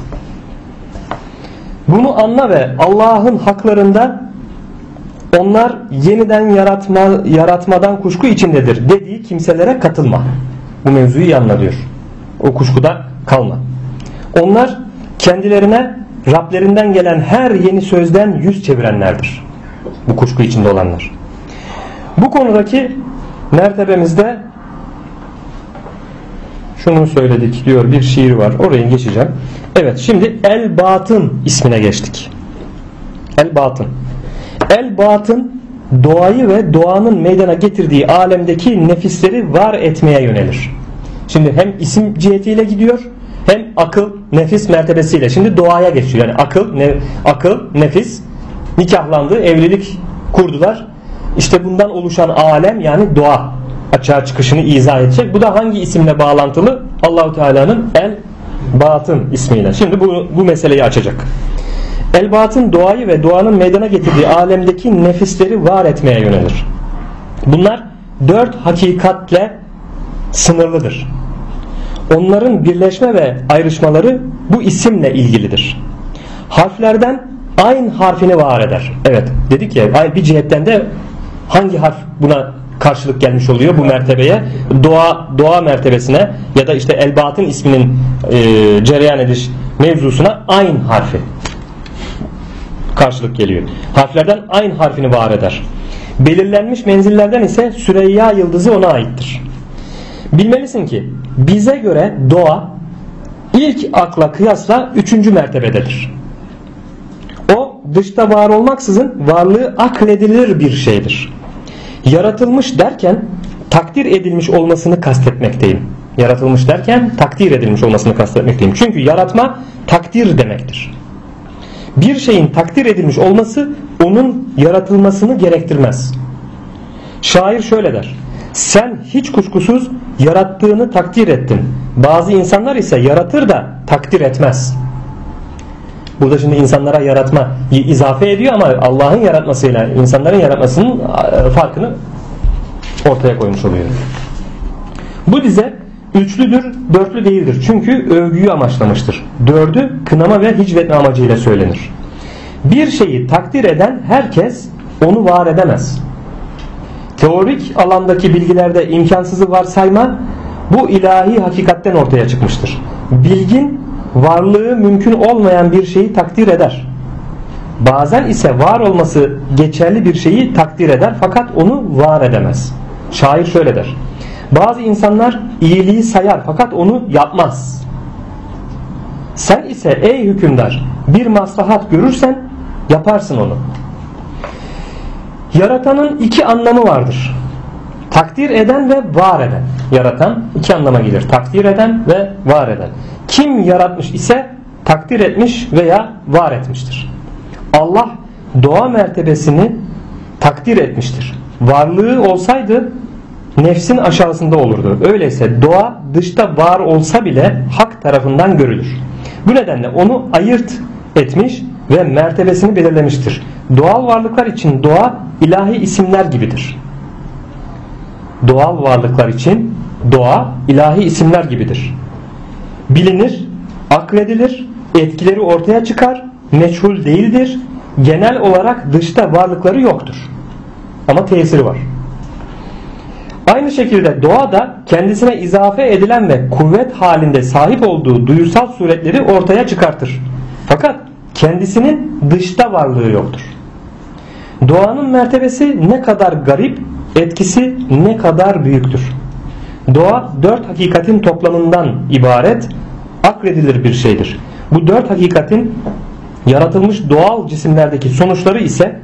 Bunu anla ve Allah'ın haklarında onlar yeniden yaratmadan kuşku içindedir dediği kimselere katılma. Bu mevzuyu iyi anla diyor. O kuşkuda kalma. Onlar kendilerine Rablerinden gelen her yeni sözden yüz çevirenlerdir. Bu kuşku içinde olanlar. Bu konudaki mertebemizde şunu söyledik diyor, bir şiir var. Oraya geçeceğim. Evet, şimdi El Batın ismine geçtik. El Batın. El Batın doğayı ve doğanın meydana getirdiği alemdeki nefisleri var etmeye yönelir. Şimdi hem isim cihetiyle gidiyor, hem akıl, nefis mertebesiyle. Şimdi doğaya geçiyor. Yani akıl, nefis nikahlandı, evlilik kurdular. İşte bundan oluşan alem yani doğa açığa çıkışını izah edecek. Bu da hangi isimle bağlantılı? Allahu Teala'nın El Batın ismiyle. Şimdi bu meseleyi açacak. El Batın doğayı ve doğanın meydana getirdiği alemdeki nefisleri var etmeye yönelir. Bunlar 4 hakikatle sınırlıdır. Onların birleşme ve ayrışmaları bu isimle ilgilidir. Harflerden ayn harfini var eder. Evet, dedik ya, bir cihetten de hangi harf buna karşılık gelmiş oluyor bu mertebeye? Doğa mertebesine ya da işte El Batın isminin cereyan ediş mevzusuna ayn harfi karşılık geliyor. Harflerden ayn harfini var eder. Belirlenmiş menzillerden ise Süreyya yıldızı ona aittir. Bilmelisin ki bize göre doğa ilk akla kıyasla 3. mertebededir. O dışta var olmaksızın varlığı akledilir bir şeydir. Yaratılmış derken takdir edilmiş olmasını kastetmekteyim. Yaratılmış derken takdir edilmiş olmasını kastetmekteyim. Çünkü yaratma takdir demektir. Bir şeyin takdir edilmiş olması onun yaratılmasını gerektirmez. Şair şöyle der: sen hiç kuşkusuz yarattığını takdir ettin. Bazı insanlar ise yaratır da takdir etmez. Burada şimdi insanlara yaratma izafe ediyor ama Allah'ın yaratmasıyla insanların yaratmasının farkını ortaya koymuş oluyor. Bu dize üçlüdür, dörtlü değildir. Çünkü övgüyü amaçlamıştır. 4'ü kınama ve hicvetme amacıyla söylenir. Bir şeyi takdir eden herkes onu var edemez. Teorik alandaki bilgilerde imkansızı varsayma bu ilahi hakikatten ortaya çıkmıştır. Bilgin varlığı mümkün olmayan bir şeyi takdir eder. Bazen ise var olması geçerli bir şeyi takdir eder fakat onu var edemez. Şair şöyle der: bazı insanlar iyiliği sayar fakat onu yapmaz. Sen ise ey hükümdar bir maslahat görürsen yaparsın onu. Yaratanın 2 anlamı vardır: takdir eden ve var eden. Yaratan 2 anlama gelir: takdir eden ve var eden. Kim yaratmış ise takdir etmiş veya var etmiştir. Allah doğa mertebesini takdir etmiştir. Varlığı olsaydı nefsin aşağısında olurdu. Öyleyse doğa dışta var olsa bile hak tarafından görülür. Bu nedenle onu ayırt etmiş ve mertebesini belirlemiştir. Doğal varlıklar için doğa ilahi isimler gibidir. Doğal varlıklar için doğa ilahi isimler gibidir. Bilinir, akledilir, etkileri ortaya çıkar, meçhul değildir. Genel olarak dışta varlıkları yoktur. Ama tesiri var. Aynı şekilde doğa da kendisine izafe edilen ve kuvvet halinde sahip olduğu duyusal suretleri ortaya çıkartır. Fakat kendisinin dışta varlığı yoktur. Doğanın mertebesi ne kadar garip, etkisi ne kadar büyüktür. Doğa 4 hakikatin toplamından ibaret, akledilir bir şeydir. Bu 4 hakikatin yaratılmış doğal cisimlerdeki sonuçları ise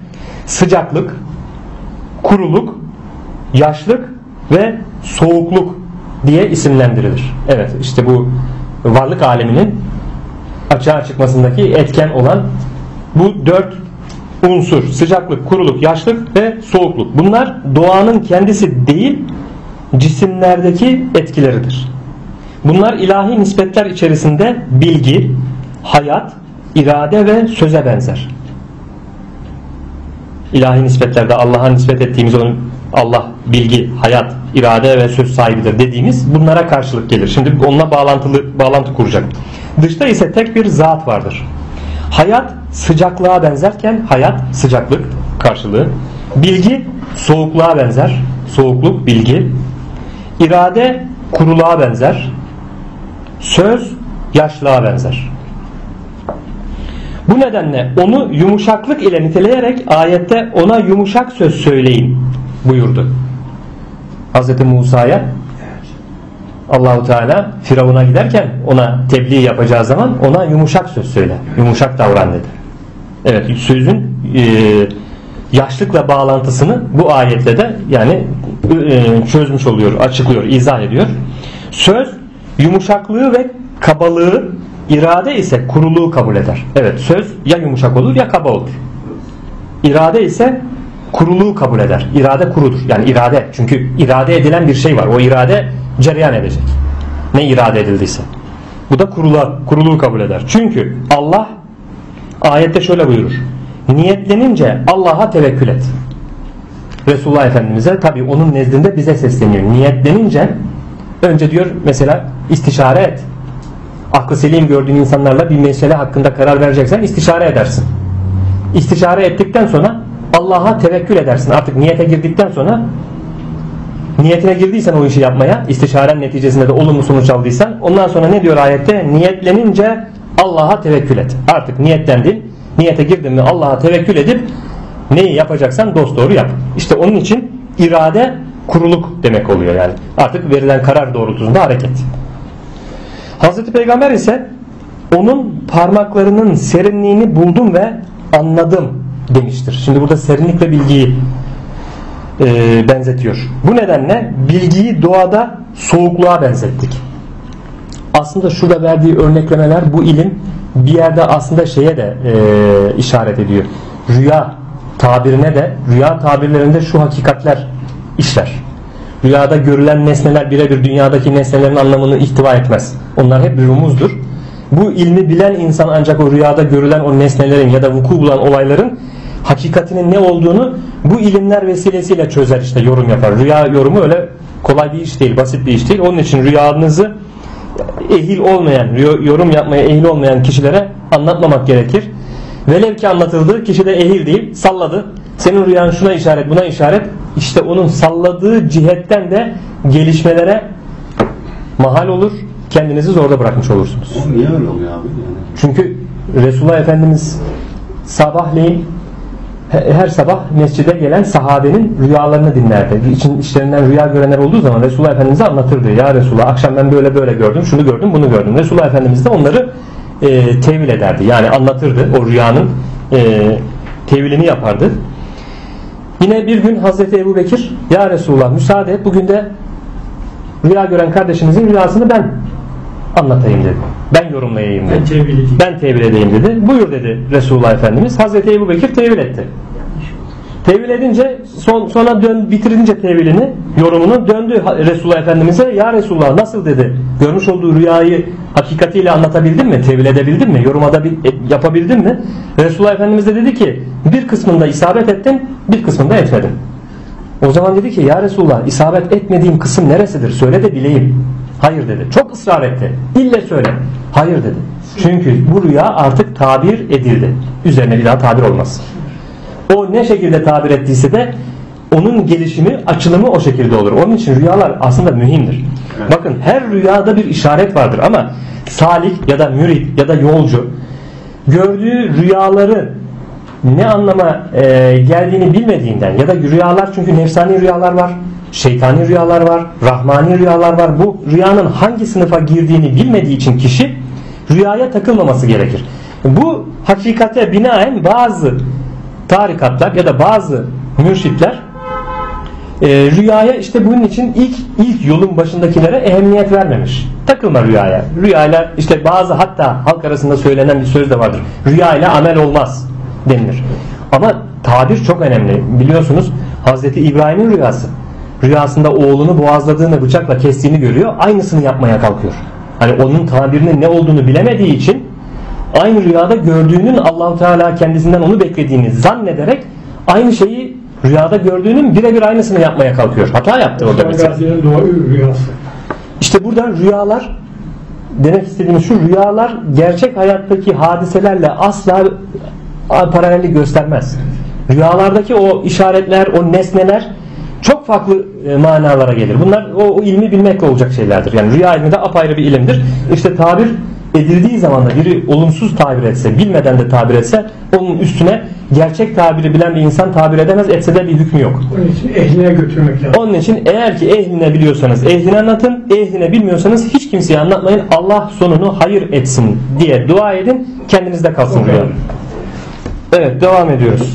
sıcaklık, kuruluk, yaşlık ve soğukluk diye isimlendirilir. Evet, işte bu varlık aleminin açığa çıkmasındaki etken olan bu 4 unsur: sıcaklık, kuruluk, yaşlık ve soğukluk. Bunlar doğanın kendisi değil, cisimlerdeki etkileridir. Bunlar ilahi nispetler içerisinde bilgi, hayat, irade ve söze benzer. İlahi nispetlerde Allah'a nispet ettiğimiz onun Allah bilgi, hayat, irade ve söz sahibidir dediğimiz bunlara karşılık gelir. Şimdi onunla bağlantı kuracak. Dışta ise tek bir zat vardır. Hayat sıcaklığa benzerken hayat sıcaklık karşılığı. Bilgi soğukluğa benzer. Soğukluk bilgi. İrade kuruluğa benzer. Söz yaşlığa benzer. Bu nedenle onu yumuşaklık ile niteleyerek ayette ona yumuşak söz söyleyin buyurdu. Hz. Musa'ya Allahu Teala Firavun'a giderken ona tebliğ yapacağı zaman ona yumuşak söz söyle, yumuşak davran dedi. Evet, sözün yaşlıkla bağlantısını bu ayetle de yani çözmüş oluyor, açıklıyor, izah ediyor. Söz yumuşaklığı ve kabalığı, irade ise kuruluğu kabul eder. Evet, söz ya yumuşak olur ya kaba olur. İrade ise kuruluğu kabul eder. İrade kurudur. Yani irade. Çünkü irade edilen bir şey var. O irade cereyan edecek. Ne irade edildiyse. Bu da kuruluğu kabul eder. Çünkü Allah ayette şöyle buyurur: niyetlenince Allah'a tevekkül et. Resulullah Efendimiz'e, tabi onun nezdinde bize sesleniyor. Niyetlenince önce diyor mesela istişare et. Aklı selim gördüğün insanlarla bir mesele hakkında karar vereceksen istişare edersin. İstişare ettikten sonra Allah'a tevekkül edersin. Artık niyete girdikten sonra, niyetine girdiysen o işi yapmaya, istişaren neticesinde de olumlu sonuç aldıysan, ondan sonra ne diyor ayette? Niyetlenince Allah'a tevekkül et. Artık niyetlendin, niyete girdin mi Allah'a tevekkül edip neyi yapacaksan dosdoğru yap. İşte onun için irade kuruluk demek oluyor yani. Artık verilen karar doğrultusunda hareket. Hazreti Peygamber ise onun parmaklarının serinliğini buldum ve anladım demiştir. Şimdi burada serinlik ve bilgiyi benzetiyor. Bu nedenle bilgiyi doğada soğukluğa benzettik. Aslında şurada verdiği örneklemeler, bu ilim bir yerde aslında şeye de işaret ediyor. Rüya tabirine de, rüya tabirlerinde şu hakikatler işler. Rüyada görülen nesneler birebir dünyadaki nesnelerin anlamını ihtiva etmez. Onlar hep bir rumuzdur. Bu ilmi bilen insan ancak o rüyada görülen o nesnelerin ya da vuku bulan olayların hakikatinin ne olduğunu bu ilimler vesilesiyle çözer, işte yorum yapar. Rüya yorumu öyle kolay bir iş değil, basit bir iş değil. Onun için rüyanızı ehil olmayan, yorum yapmaya ehil olmayan kişilere anlatmamak gerekir. Velev ki anlatıldı, kişi de ehil değil, salladı. Senin rüyan şuna işaret, buna işaret. İşte onun salladığı cihetten de gelişmelere mahal olur. Kendinizi zorda bırakmış olursunuz. O niye öyle oluyor abi? Çünkü Resulullah Efendimiz sabahleyin her sabah mescide gelen sahabenin rüyalarını dinlerdi. İçlerinden rüya görenler olduğu zaman Resulullah Efendimiz'e anlatırdı. Ya Resulullah, akşam ben böyle böyle gördüm, şunu gördüm, bunu gördüm. Resulullah Efendimiz de onları tevil ederdi. Yani anlatırdı. O rüyanın tevilini yapardı. Yine bir gün Hazreti Ebu Bekir, ya Resulullah müsaade et, bugün de rüya gören kardeşinizin rüyasını ben anlatayım dedi. Ben yorumlayayım dedi. Ben tevil edeyim dedi. Buyur dedi Resulullah Efendimiz. Hazreti Ebu Bekir tevil etti. Tevil edince sonra bitirince tevilini, yorumunu döndü Resulullah Efendimiz'e. Ya Resulullah nasıl dedi? Görmüş olduğu rüyayı hakikatiyle anlatabildin mi? Tevil edebildin mi? Yorumada yapabildin mi? Resulullah Efendimiz de dedi ki bir kısmında isabet ettim, bir kısmında etmedim. O zaman dedi ki ya Resulullah, isabet etmediğim kısım neresidir? Söyle de bileyim. Hayır dedi. Çok ısrar etti. İlle söyle. Hayır dedi. Çünkü bu rüya artık tabir edildi. Üzerine bir daha tabir olmaz. O ne şekilde tabir ettiyse de onun gelişimi, açılımı o şekilde olur. Onun için rüyalar aslında mühimdir. Evet. Bakın her rüyada bir işaret vardır ama salik ya da mürid ya da yolcu gördüğü rüyaları ne anlama geldiğini bilmediğinden ya da rüyalar, çünkü nefsani rüyalar var, şeytani rüyalar var, rahmani rüyalar var. Bu rüyanın hangi sınıfa girdiğini bilmediği için kişi rüyaya takılmaması gerekir. Bu hakikate binaen bazı tarikatlar ya da bazı mürşitler Rüyaya işte bunun için ilk yolun başındakilere ehemmiyet vermemiş. Takılma rüyaya. Rüyayla işte bazı, hatta halk arasında söylenen bir söz de vardır. Rüyayla amel olmaz denilir. Ama tabir çok önemli. Biliyorsunuz Hazreti İbrahim'in rüyası. Rüyasında oğlunu boğazladığını, bıçakla kestiğini görüyor. Aynısını yapmaya kalkıyor. Hani onun tabirinin ne olduğunu bilemediği için aynı rüyada gördüğünün Allah-u Teala kendisinden onu beklediğini zannederek aynı şeyi rüyada gördüğünün birebir aynısını yapmaya kalkıyor. Hata yaptı orada mesela. Rüyası. İşte burada rüyalar, demek istediğimiz şu, rüyalar gerçek hayattaki hadiselerle asla paralellik göstermez. Rüyalardaki o işaretler, o nesneler çok farklı manalara gelir. Bunlar o ilmi bilmekle olacak şeylerdir. Yani rüya ilmi de apayrı bir ilimdir. İşte tabir edildiği zaman da biri olumsuz tabir etse, bilmeden de tabir etse, onun üstüne gerçek tabiri bilen bir insan tabir edemez, etse de bir hükmü yok. Onun için ehline götürmek lazım. Onun için eğer ki ehline biliyorsanız ehline anlatın, ehline bilmiyorsanız hiç kimseye anlatmayın. Allah sonunu hayır etsin diye dua edin, kendinizde kalsın rüya. Evet, devam ediyoruz.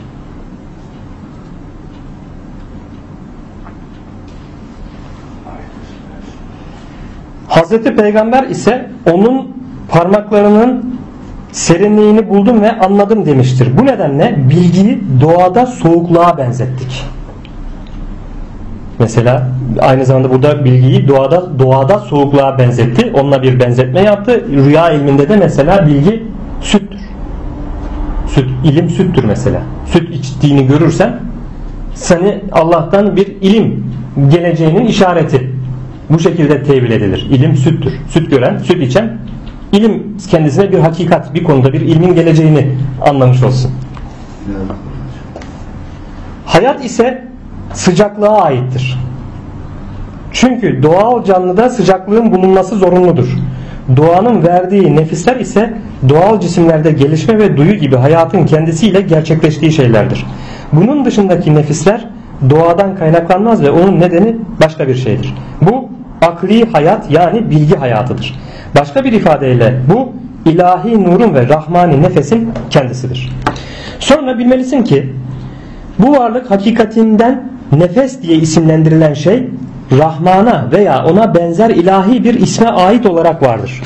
Hazreti Peygamber ise onun parmaklarının serinliğini buldum ve anladım demiştir. Bu nedenle bilgiyi doğada soğukluğa benzettik. Mesela aynı zamanda burada bilgiyi doğada soğukluğa benzetti. Onunla bir benzetme yaptı. Rüya ilminde de mesela bilgi süttür. İlim süttür mesela. Süt içtiğini görürsen seni Allah'tan bir ilim geleceğinin işareti. Bu şekilde tevil edilir. İlim süttür. Süt gören, süt içen, ilim kendisine bir hakikat, bir konuda bir ilmin geleceğini anlamış olsun. Hayat ise sıcaklığa aittir. Çünkü doğal canlıda sıcaklığın bulunması zorunludur. Doğanın verdiği nefisler ise doğal cisimlerde gelişme ve duyu gibi hayatın kendisiyle gerçekleştiği şeylerdir. Bunun dışındaki nefisler doğadan kaynaklanmaz ve onun nedeni başka bir şeydir. Bu akli hayat, yani bilgi hayatıdır. Başka bir ifadeyle bu ilahi nurun ve rahmani nefesin kendisidir. Sonra bilmelisin ki bu varlık hakikatinden nefes diye isimlendirilen şey Rahman'a veya ona benzer ilahi bir isme ait olarak vardır.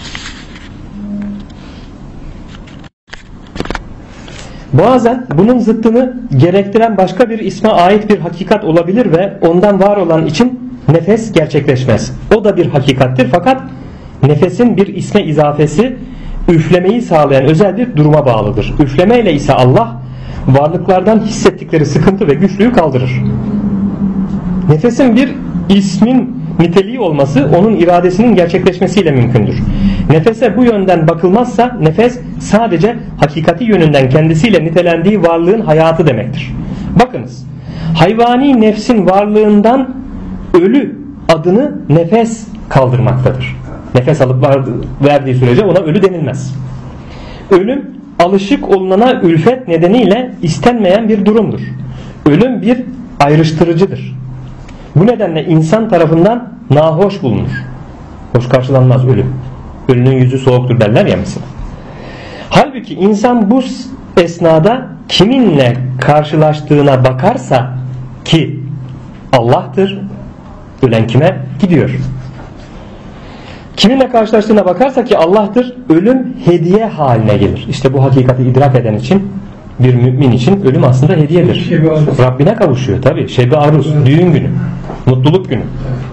Bazen bunun zıttını gerektiren başka bir isme ait bir hakikat olabilir ve ondan var olan için nefes gerçekleşmez. O da bir hakikattir, fakat nefesin bir isme izafesi üflemeyi sağlayan özel bir duruma bağlıdır. Üflemeyle ise Allah varlıklardan hissettikleri sıkıntı ve güçlüğü kaldırır. Nefesin bir ismin niteliği olması onun iradesinin gerçekleşmesiyle mümkündür. Nefese bu yönden bakılmazsa nefes sadece hakikati yönünden kendisiyle nitelendiği varlığın hayatı demektir. Bakınız, hayvani nefsin varlığından ölü adını nefes kaldırmaktadır. Nefes alıp verdiği sürece ona ölü denilmez. Ölüm alışık olunana ülfet nedeniyle istenmeyen bir durumdur. Ölüm bir ayrıştırıcıdır. Bu nedenle insan tarafından nahoş bulunur. Hoş karşılanmaz ölüm. Ölünün yüzü soğuktur derler ya mesela. Halbuki insan bu esnada kiminle karşılaştığına bakarsa, ki Allah'tır, ölen kime gidiyor. Kiminle karşılaştığına bakarsa ki Allah'tır, ölüm hediye haline gelir. İşte bu hakikati idrak eden için, bir mümin için ölüm aslında hediyedir. Rabbine kavuşuyor tabi. Şebi aruz, düğün günü, mutluluk günü.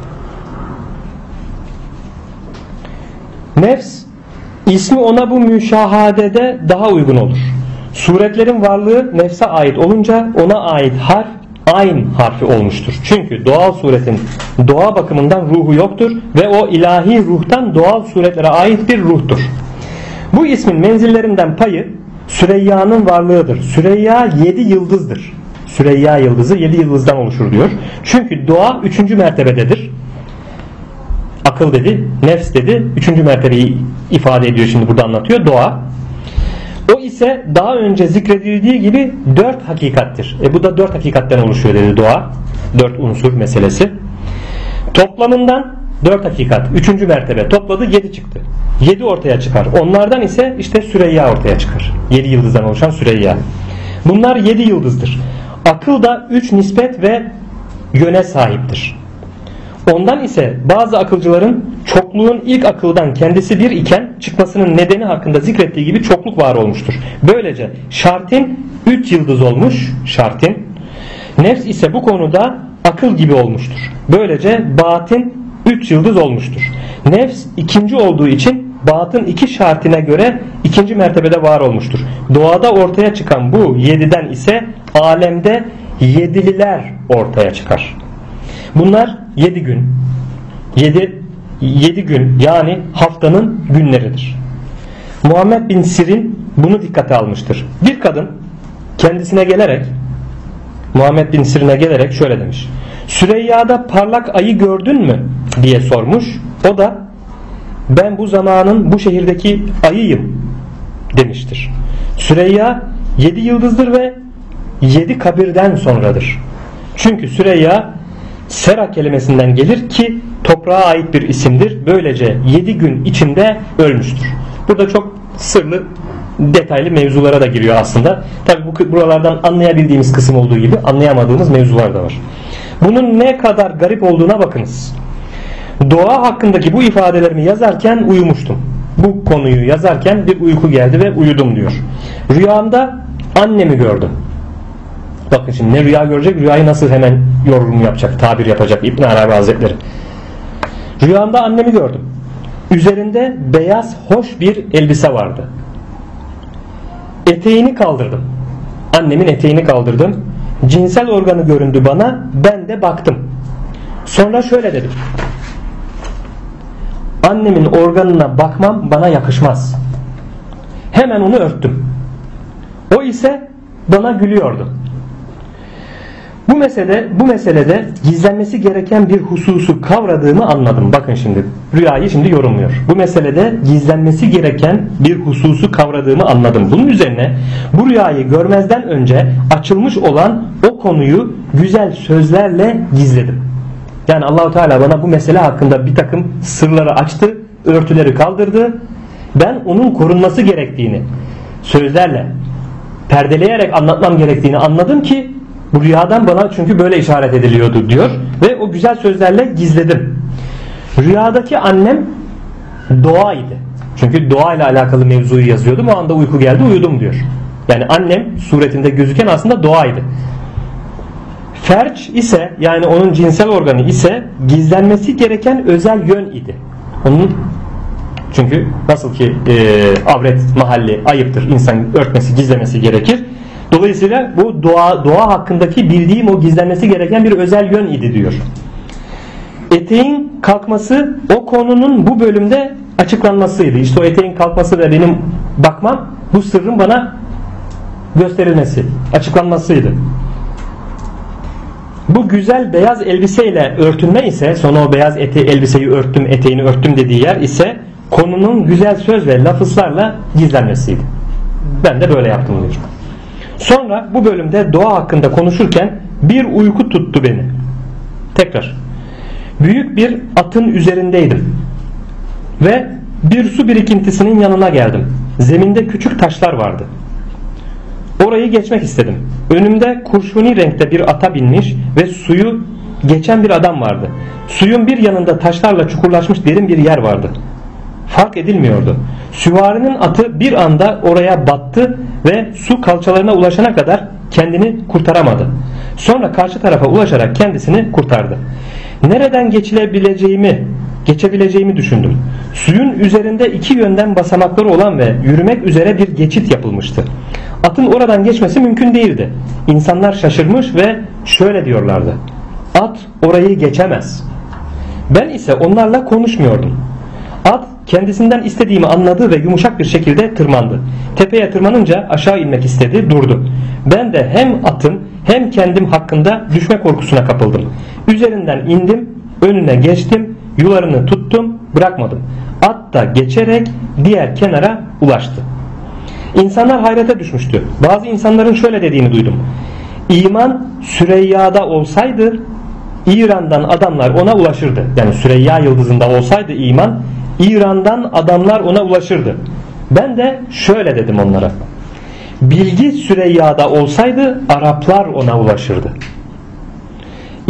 Nefs ismi ona bu müşahadede daha uygun olur. Suretlerin varlığı nefse ait olunca ona ait harf ayn harfi olmuştur. Çünkü doğal suretin doğa bakımından ruhu yoktur ve o ilahi ruhtan doğal suretlere ait bir ruhtur. Bu ismin menzillerinden payı Süreyya'nın varlığıdır. Süreyya 7 yıldızdır. Süreyya yıldızı 7 yıldızdan oluşur diyor. Çünkü doğa 3. mertebededir. Akıl dedi, nefs dedi, 3. mertebeyi ifade ediyor, şimdi burada anlatıyor. Doğa. O ise daha önce zikredildiği gibi 4 hakikattir. Bu da 4 hakikatten oluşuyor dedi doğa. 4 unsur meselesi. Toplamından 4 hakikat. 3. mertebe topladı, 7 çıktı. 7 ortaya çıkar. Onlardan ise işte Süreyya ortaya çıkar. 7 yıldızdan oluşan Süreyya. Bunlar 7 yıldızdır. Akıl da 3 nispet ve yöne sahiptir. Ondan ise bazı akılcıların çokluğun ilk akıldan kendisi bir iken çıkmasının nedeni hakkında zikrettiği gibi çokluk var olmuştur. Böylece şartin 3 yıldız olmuş, şartin. Nefs ise bu konuda akıl gibi olmuştur. Böylece batın 3 yıldız olmuştur. Nefs ikinci olduğu için batın 2 şartine göre ikinci mertebede var olmuştur. Doğada ortaya çıkan bu 7'den ise alemde 7'liler ortaya çıkar. Bunlar 7 gün. 7 gün yani haftanın günleridir. Muhammed bin Sirin bunu dikkate almıştır. Bir kadın kendisine gelerek, Muhammed bin Sirin'e gelerek şöyle demiş: Süreyya'da parlak ayı gördün mü diye sormuş. O da ben bu zamanın bu şehirdeki ayıyım demiştir. Süreyya 7 yıldızdır ve 7 kabirden sonradır. Çünkü Süreyya Sera kelimesinden gelir ki toprağa ait bir isimdir. Böylece 7 gün içinde ölmüştür. Burada çok sırlı, detaylı mevzulara da giriyor aslında. Tabi bu buralardan anlayabildiğimiz kısım olduğu gibi anlayamadığımız mevzular da var. Bunun ne kadar garip olduğuna bakınız. Doğa hakkındaki bu ifadelerimi yazarken uyumuştum. Bu konuyu yazarken bir uyku geldi ve uyudum diyor. Rüyamda annemi gördüm. Bakın şimdi ne rüya görecek, rüyayı nasıl hemen yorum yapacak, tabir yapacak İbn Arabi Hazretleri. Rüyamda annemi gördüm. Üzerinde beyaz hoş bir elbise vardı. Eteğini kaldırdım. Annemin eteğini kaldırdım. Cinsel organı göründü bana. Ben de baktım. Sonra şöyle dedim: annemin organına bakmam bana yakışmaz. Hemen onu örttüm. O ise bana gülüyordu. Bu meselede gizlenmesi gereken bir hususu kavradığımı anladım. Bakın şimdi rüyayı şimdi yorumluyor. Bu meselede gizlenmesi gereken bir hususu kavradığımı anladım. Bunun üzerine bu rüyayı görmezden önce açılmış olan o konuyu güzel sözlerle gizledim. Yani Allah-u Teala bana bu mesele hakkında bir takım sırları açtı, örtüleri kaldırdı. Ben onun korunması gerektiğini sözlerle perdeleyerek anlatmam gerektiğini anladım ki bu rüyadan bana çünkü böyle işaret ediliyordu diyor ve o güzel sözlerle gizledim. Rüyadaki annem doğaydı. Çünkü doğayla alakalı mevzuyu yazıyordum. O anda uyku geldi, uyudum diyor. Yani annem suretinde gözüken aslında doğaydı. Ferç ise yani onun cinsel organı ise gizlenmesi gereken özel yön idi. Onun çünkü nasıl ki avret mahalli ayıptır. İnsan örtmesi, gizlemesi gerekir. Dolayısıyla bu doğa hakkındaki bildiğim o gizlenmesi gereken bir özel yön idi diyor. Eteğin kalkması o konunun bu bölümde açıklanmasıydı. İşte o eteğin kalkması ve benim bakmam bu sırrın bana gösterilmesi, açıklanmasıydı. Bu güzel beyaz elbiseyle örtünme ise sonra o beyaz elbiseyi örttüm, eteğini örttüm dediği yer ise konunun güzel söz ve lafızlarla gizlenmesiydi. Ben de böyle yaptım diyor. Sonra bu bölümde doğa hakkında konuşurken bir uyku tuttu beni. Tekrar. Büyük bir atın üzerindeydim. Ve bir su birikintisinin yanına geldim. Zeminde küçük taşlar vardı. Orayı geçmek istedim. Önümde kurşuni renkte bir ata binmiş ve suyu geçen bir adam vardı. Suyun bir yanında taşlarla çukurlaşmış derin bir yer vardı. Fark edilmiyordu. Süvarinin atı bir anda oraya battı ve su kalçalarına ulaşana kadar kendini kurtaramadı. Sonra karşı tarafa ulaşarak kendisini kurtardı. Nereden geçebileceğimi düşündüm. Suyun üzerinde iki yönden basamakları olan ve yürümek üzere bir geçit yapılmıştı. Atın oradan geçmesi mümkün değildi. İnsanlar şaşırmış ve şöyle diyorlardı: at orayı geçemez. Ben ise onlarla konuşmuyordum. At kendisinden istediğimi anladı ve yumuşak bir şekilde tırmandı. Tepeye tırmanınca aşağı inmek istedi, durdu. Ben de hem atın hem kendim hakkında düşme korkusuna kapıldım. Üzerinden indim, önüne geçtim, yularını tuttum, bırakmadım. At da geçerek diğer kenara ulaştı. İnsanlar hayrete düşmüştü. Bazı insanların şöyle dediğini duydum: İman Süreyya'da olsaydı İran'dan adamlar ona ulaşırdı. Yani Süreyya yıldızında olsaydı iman, İran'dan adamlar ona ulaşırdı. Ben de şöyle dedim onlara: bilgi Süreyya'da olsaydı Araplar ona ulaşırdı.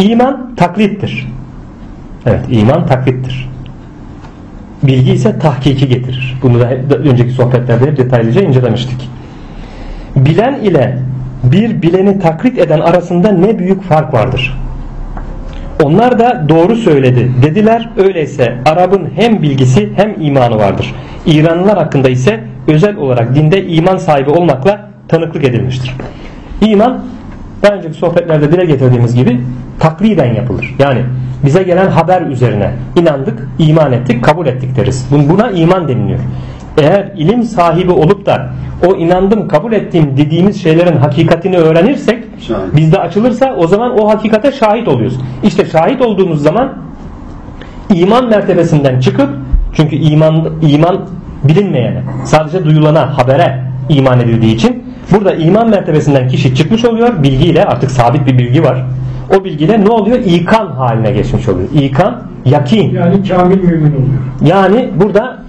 İman taklittir. Evet, iman taklittir. Bilgi ise tahkiki getirir. Bunu da önceki sohbetlerde detaylıca incelemiştik. Bilen ile bir bileni taklit eden arasında ne büyük fark vardır. Onlar da doğru söyledi dediler. Öyleyse Arap'ın hem bilgisi hem imanı vardır. İranlılar hakkında ise özel olarak dinde iman sahibi olmakla tanıklık edilmiştir. İman, daha önceki sohbetlerde dile getirdiğimiz gibi takliden yapılır. Yani bize gelen haber üzerine inandık, iman ettik, kabul ettik deriz. Buna iman deniliyor. Eğer ilim sahibi olup da o inandım, kabul ettiğim dediğimiz şeylerin hakikatini öğrenirsek, bizde açılırsa o zaman o hakikate şahit oluyoruz. İşte şahit olduğumuz zaman iman mertebesinden çıkıp, çünkü iman bilinmeyene, sadece duyulana, habere iman edildiği için burada iman mertebesinden kişi çıkmış oluyor. Bilgiyle, artık sabit bir bilgi var. O bilgiyle ne oluyor? İkan haline geçmiş oluyor. İkan, yakin. Yani kamil mümin oluyor. Yani burada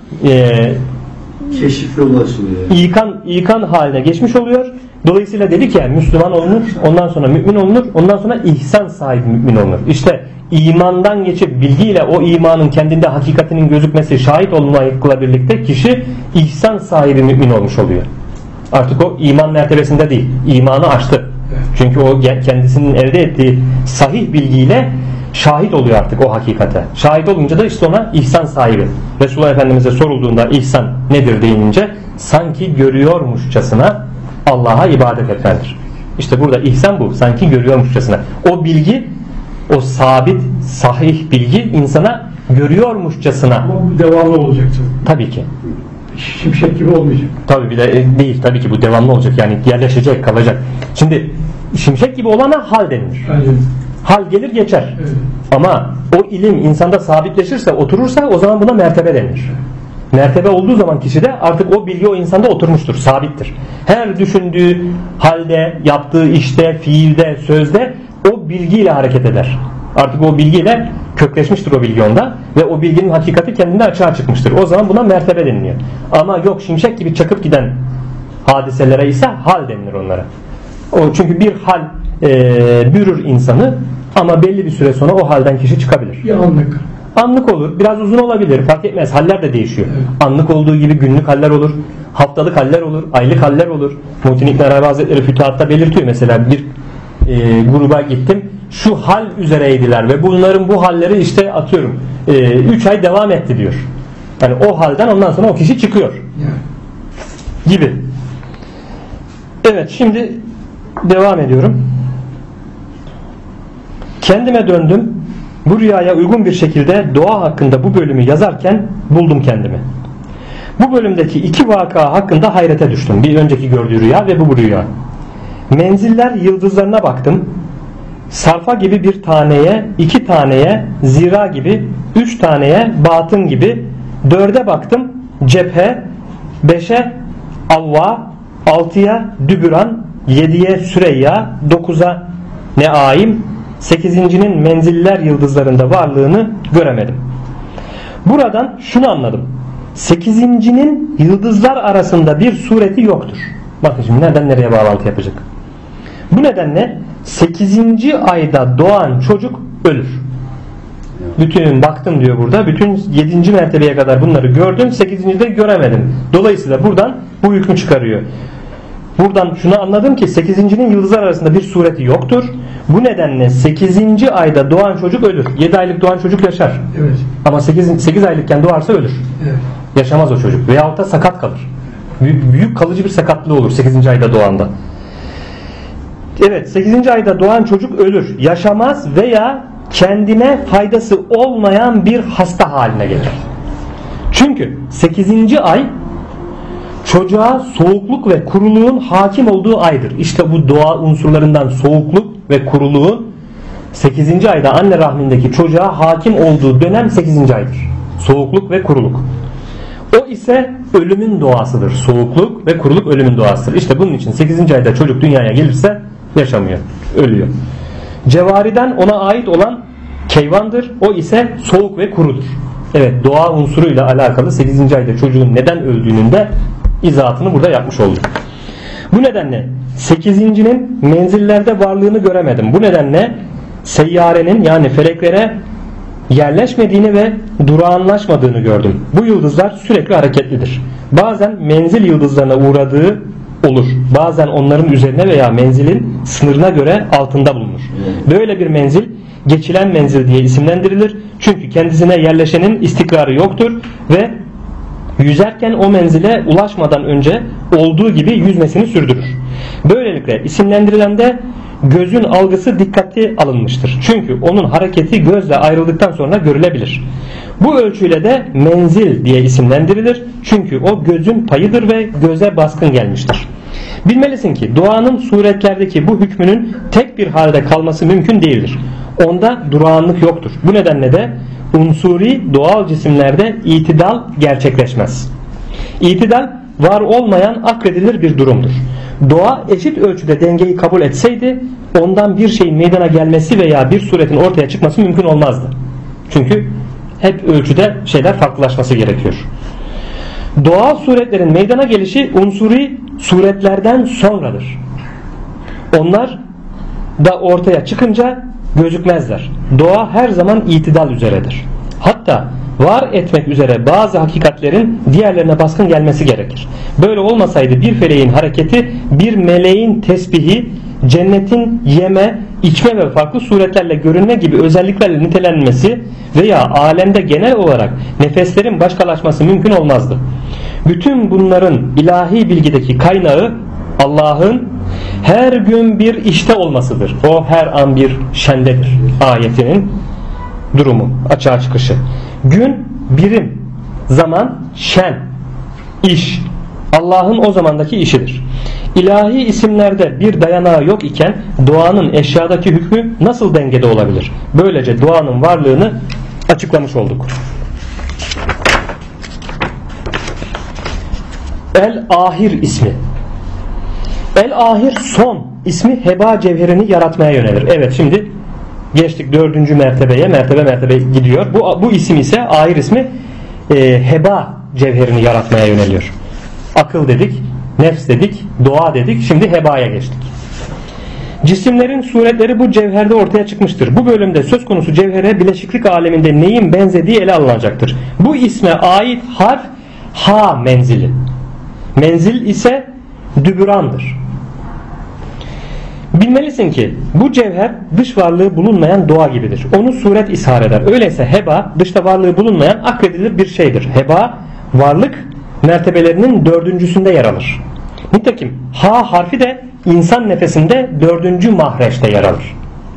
keşifle ulaşılıyor. İkan haline geçmiş oluyor. Dolayısıyla dedik ya, Müslüman olunur, ondan sonra mümin olunur, ondan sonra ihsan sahibi mümin olunur. İşte imandan geçip bilgiyle o imanın kendinde hakikatinin gözükmesi, şahit olmakla birlikte kişi ihsan sahibi mümin olmuş oluyor. Artık o iman mertebesinde değil, imanı aştı. Çünkü o kendisinin elde ettiği sahih bilgiyle şahit oluyor artık o hakikate. Şahit olunca da işte ona ihsan sahibi. Resulullah Efendimiz'e sorulduğunda ihsan nedir deyilince sanki görüyormuşçasına Allah'a ibadet etmendir. İşte burada ihsan bu. Sanki görüyormuşçasına. O bilgi, o sabit, sahih bilgi insana görüyormuşçasına. Ama bu devamlı olacak. Tabii ki. Şimşek gibi olmayacak. Tabii bile değil. Tabii ki bu devamlı olacak. Yani yerleşecek, kalacak. Şimdi şimşek gibi olana hal denilir. Aynen. Hal gelir geçer. Evet. Ama o ilim insanda sabitleşirse, oturursa o zaman buna mertebe denir. Mertebe olduğu zaman kişide artık o bilgi o insanda oturmuştur, sabittir. Her düşündüğü halde, yaptığı işte, fiilde, sözde o bilgiyle hareket eder. Artık o bilgiyle kökleşmiştir o bilgi onda ve o bilginin hakikati kendinde açığa çıkmıştır. O zaman buna mertebe deniliyor. Ama yok, şimşek gibi çakıp giden hadiselere ise hal denilir onlara. Çünkü bir hal bürür insanı ama belli bir süre sonra o halden kişi çıkabilir. Bir anlık. Anlık olur, biraz uzun olabilir, fark etmez. Haller de değişiyor. Evet. Anlık olduğu gibi günlük haller olur, haftalık haller olur, aylık haller olur. Muhittin İbn Arabi Hazretleri Fütuhat'ta belirtiyor. Mesela bir gruba gittim, şu hal üzereydiler ve bunların bu halleri işte atıyorum 3 ay devam etti diyor. Yani o halden ondan sonra o kişi çıkıyor. Yani. Gibi. Evet, şimdi devam ediyorum. Kendime döndüm. Bu rüyaya uygun bir şekilde dua hakkında bu bölümü yazarken buldum kendimi. Bu bölümdeki iki vaka hakkında hayrete düştüm. Bir önceki gördüğü rüya ve bu rüya. Menziller yıldızlarına baktım. Sarfa gibi bir taneye, 2 taneye, zira gibi 3 taneye, batın gibi 4'e baktım. Cephe, 5'e avva, 6'ya dübüran, 7'ye Süreyya, 9'a Neaim, 8.'nin menziller yıldızlarında varlığını göremedim. Buradan şunu anladım. 8.'nin yıldızlar arasında bir sureti yoktur. Bakın şimdi nereden nereye bağlantı yapacak. Bu nedenle 8. ayda doğan çocuk ölür. Bütün baktım diyor burada. Bütün 7. mertebeye kadar bunları gördüm. 8.'de göremedim. Dolayısıyla buradan bu hükmü çıkarıyor. Buradan şunu anladım ki 8.'nin yıldızlar arasında bir sureti yoktur. Bu nedenle 8. ayda doğan çocuk ölür. 7 aylık doğan çocuk yaşar. Evet. Ama 8 aylıkken doğarsa ölür. Evet. Yaşamaz o çocuk. Veyahut da sakat kalır. Büyük kalıcı bir sakatlığı olur 8. ayda doğanda. Evet, 8. ayda doğan çocuk ölür. Yaşamaz veya kendine faydası olmayan bir hasta haline gelir. Çünkü 8. ay çocuğa soğukluk ve kuruluğun hakim olduğu aydır. İşte bu doğa unsurlarından soğukluk ve kuruluğun 8. ayda anne rahmindeki çocuğa hakim olduğu dönem 8. aydır. Soğukluk ve kuruluk. O ise ölümün doğasıdır. Soğukluk ve kuruluk ölümün doğasıdır. İşte bunun için 8. ayda çocuk dünyaya gelirse yaşamıyor, ölüyor. Cevariden ona ait olan keyvandır. O ise soğuk ve kurudur. Evet, doğa unsuruyla alakalı 8. ayda çocuğun neden öldüğünün de izahatını burada yapmış olduk. Bu nedenle 8.'nin menzillerde varlığını göremedim. Bu nedenle seyyarenin yani feleklere yerleşmediğini ve durağanlaşmadığını gördüm. Bu yıldızlar sürekli hareketlidir. Bazen menzil yıldızlarına uğradığı olur. Bazen onların üzerine veya menzilin sınırına göre altında bulunur. Böyle bir menzil geçilen menzil diye isimlendirilir. Çünkü kendisine yerleşenin istikrarı yoktur ve yüzerken o menzile ulaşmadan önce olduğu gibi yüzmesini sürdürür. Böylelikle isimlendirilende gözün algısı dikkate alınmıştır. Çünkü onun hareketi gözle ayrıldıktan sonra görülebilir. Bu ölçüyle de menzil diye isimlendirilir. Çünkü o gözün payıdır ve göze baskın gelmiştir. Bilmelisin ki doğanın suretlerdeki bu hükmünün tek bir halde kalması mümkün değildir. Onda durağanlık yoktur. Bu nedenle de unsuri doğal cisimlerde itidal gerçekleşmez. İtidal var olmayan akredilir bir durumdur. Doğa eşit ölçüde dengeyi kabul etseydi ondan bir şeyin meydana gelmesi veya bir suretin ortaya çıkması mümkün olmazdı. Çünkü hep ölçüde şeyler farklılaşması gerekiyor. Doğal suretlerin meydana gelişi unsuri suretlerden sonradır. Onlar da ortaya çıkınca gözükmezler. Doğa her zaman itidal üzeredir. Hatta var etmek üzere bazı hakikatlerin diğerlerine baskın gelmesi gerekir. Böyle olmasaydı bir feleğin hareketi, bir meleğin tesbihi, cennetin yeme, içme ve farklı suretlerle görünme gibi özelliklerle nitelenmesi veya alemde genel olarak nefeslerin başkalaşması mümkün olmazdı. Bütün bunların ilahi bilgideki kaynağı Allah'ın her gün bir işte olmasıdır. O her an bir şendedir. Ayetinin durumu, açığa çıkışı. Gün birim, zaman şen, iş. Allah'ın o zamandaki işidir. İlahi isimlerde bir dayanağı yok iken doğanın eşyadaki hükmü nasıl dengede olabilir? Böylece doğanın varlığını açıklamış olduk. El-Ahir ismi. El-Ahir son ismi heba cevherini yaratmaya yönelir. Evet, şimdi geçtik 4. mertebeye. Mertebe gidiyor. Bu isim ise Ahir ismi heba cevherini yaratmaya yöneliyor. Akıl dedik, nefs dedik, doğa dedik. Şimdi hebaya geçtik. Cisimlerin suretleri bu cevherde ortaya çıkmıştır. Bu bölümde söz konusu cevhere bileşiklik aleminde neyin benzediği ele alınacaktır. Bu isme ait harf ha menzili. Menzil ise dübürandır. Bilmelisin ki bu cevher dış varlığı bulunmayan doğa gibidir. Onu suret ishar eder. Öyleyse heba dışta varlığı bulunmayan akredilir bir şeydir. Heba varlık mertebelerinin 4.'sünde yer alır. Nitekim ha harfi de insan nefesinde 4. mahreçte yer alır.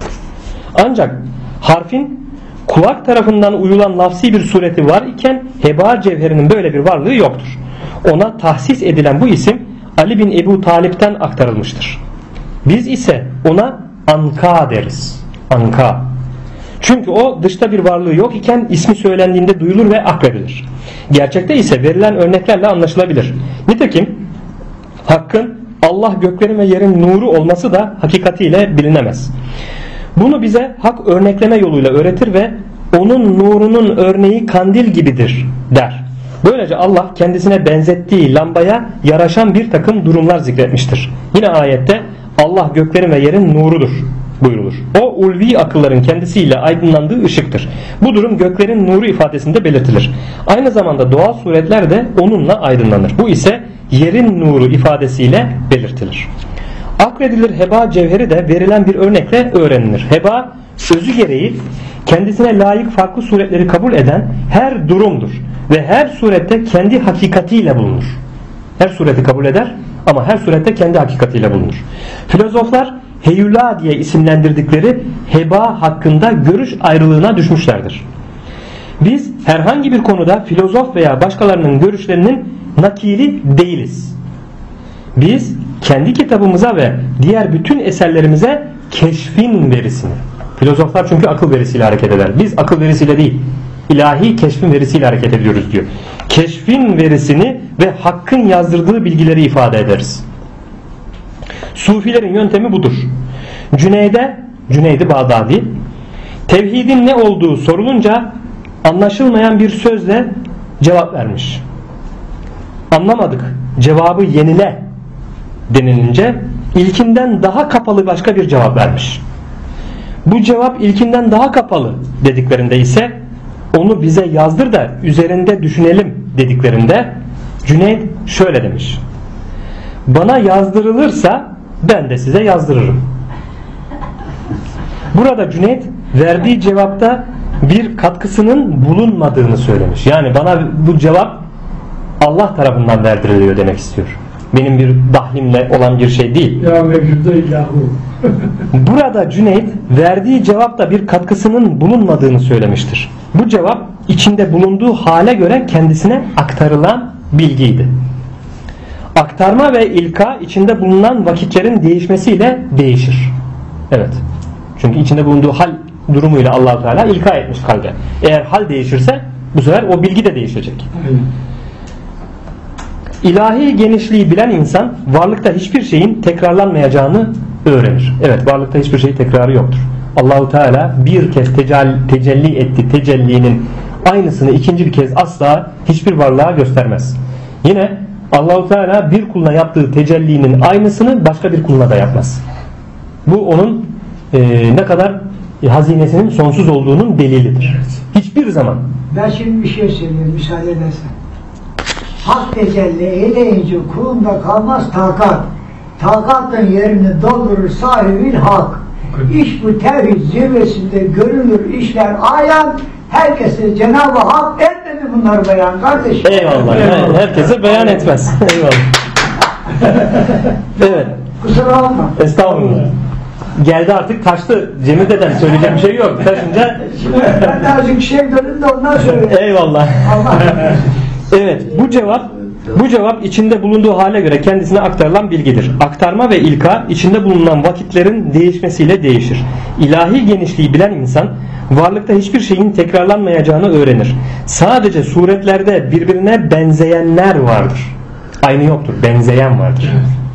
Ancak harfin kulak tarafından uyulan lafsi bir sureti var iken heba cevherinin böyle bir varlığı yoktur. Ona tahsis edilen bu isim Ali bin Ebu Talip'ten aktarılmıştır. Biz ise ona anka deriz. Anka. Çünkü o dışta bir varlığı yok iken ismi söylendiğinde duyulur ve akredilir. Gerçekte ise verilen örneklerle anlaşılabilir. Nitekim Hakk'ın Allah göklerin ve yerin nuru olması da hakikatiyle bilinemez. Bunu bize Hak örnekleme yoluyla öğretir ve onun nurunun örneği kandil gibidir der. Böylece Allah kendisine benzettiği lambaya yaraşan bir takım durumlar zikretmiştir. Yine ayette Allah göklerin ve yerin nurudur buyrulur. O ulvi akılların kendisiyle aydınlandığı ışıktır. Bu durum göklerin nuru ifadesinde belirtilir. Aynı zamanda doğal suretler de onunla aydınlanır. Bu ise yerin nuru ifadesiyle belirtilir. Akredilir heba cevheri de verilen bir örnekle öğrenilir. Heba sözü gereği kendisine layık farklı suretleri kabul eden her durumdur ve her surette kendi hakikatiyle bulunur. Her sureti kabul eder ama her surette kendi hakikatiyle bulunur. Filozoflar heyula diye isimlendirdikleri heba hakkında görüş ayrılığına düşmüşlerdir. Biz herhangi bir konuda filozof veya başkalarının görüşlerinin nakili değiliz. Biz kendi kitabımıza ve diğer bütün eserlerimize keşfin verisini. Filozoflar çünkü akıl verisiyle hareket eder. Biz akıl verisiyle değil, ilahi keşfin verisiyle hareket ediyoruz diyor. Keşfin verisini ve Hakk'ın yazdırdığı bilgileri ifade ederiz. Sufilerin yöntemi budur. Cüneyd-i Bağdadi tevhidin ne olduğu sorulunca anlaşılmayan bir sözle cevap vermiş. Anlamadık, cevabı yenile denilince ilkinden daha kapalı başka bir cevap vermiş. Bu cevap ilkinden daha kapalı dediklerinde ise onu bize yazdır da üzerinde düşünelim dediklerinde Cüneyd şöyle demiş: bana yazdırılırsa ben de size yazdırırım. Burada Cüneyd verdiği cevapta bir katkısının bulunmadığını söylemiş. Yani bana bu cevap Allah tarafından verdiriliyor demek istiyor. Benim bir dahlimle olan bir şey değil. Ya mevcuda illahu. Burada Cüneyd verdiği cevapta bir katkısının bulunmadığını söylemiştir. Bu cevap içinde bulunduğu hale göre kendisine aktarılan bilgiydi. Aktarma ve ilka içinde bulunan vakitlerin değişmesiyle değişir. Evet. Çünkü içinde bulunduğu hal durumuyla Allah-u Teala ilka etmiş kalbe. Eğer hal değişirse bu sefer o bilgi de değişecek. Aynen. İlahi genişliği bilen insan varlıkta hiçbir şeyin tekrarlanmayacağını öğrenir. Evet, varlıkta hiçbir şeyin tekrarı yoktur. Allah-u Teala bir kez tecelli etti. Tecellinin aynısını ikinci bir kez asla hiçbir varlığa göstermez. Yine Allah-u Teala bir kuluna yaptığı tecellinin aynısını başka bir kuluna da yapmaz. Bu onun ne kadar hazinesinin sonsuz olduğunun delilidir. Hiçbir zaman. Ben şimdi bir şey söyleyeyim müsaade edersen. Hak tecelli eyleyince kulunda kalmaz takat. Takatın yerini doldurur sahibi hak. İş bu tevhid zirvesinde görülür işler ayan. Herkese Cenab-ı Hak etmedi bunları beyan kardeşim. Eyvallah. Eyvallah. Herkese beyan etmez. Eyvallah. Evet. Kusura bakma. Estağfurullah. Geldi artık taştı. Cemil deden söyleyecek bir şey yok. Taşınca Şimdi ben de azıcık şey dedim de ondan söyleyeyim. eyvallah. Allah Evet, bu cevap içinde bulunduğu hale göre kendisine aktarılan bilgidir. Aktarma ve ilka içinde bulunan vakitlerin değişmesiyle değişir. İlahi genişliği bilen insan varlıkta hiçbir şeyin tekrarlanmayacağını öğrenir. Sadece suretlerde birbirine benzeyenler vardır. Aynı yoktur, benzeyen vardır.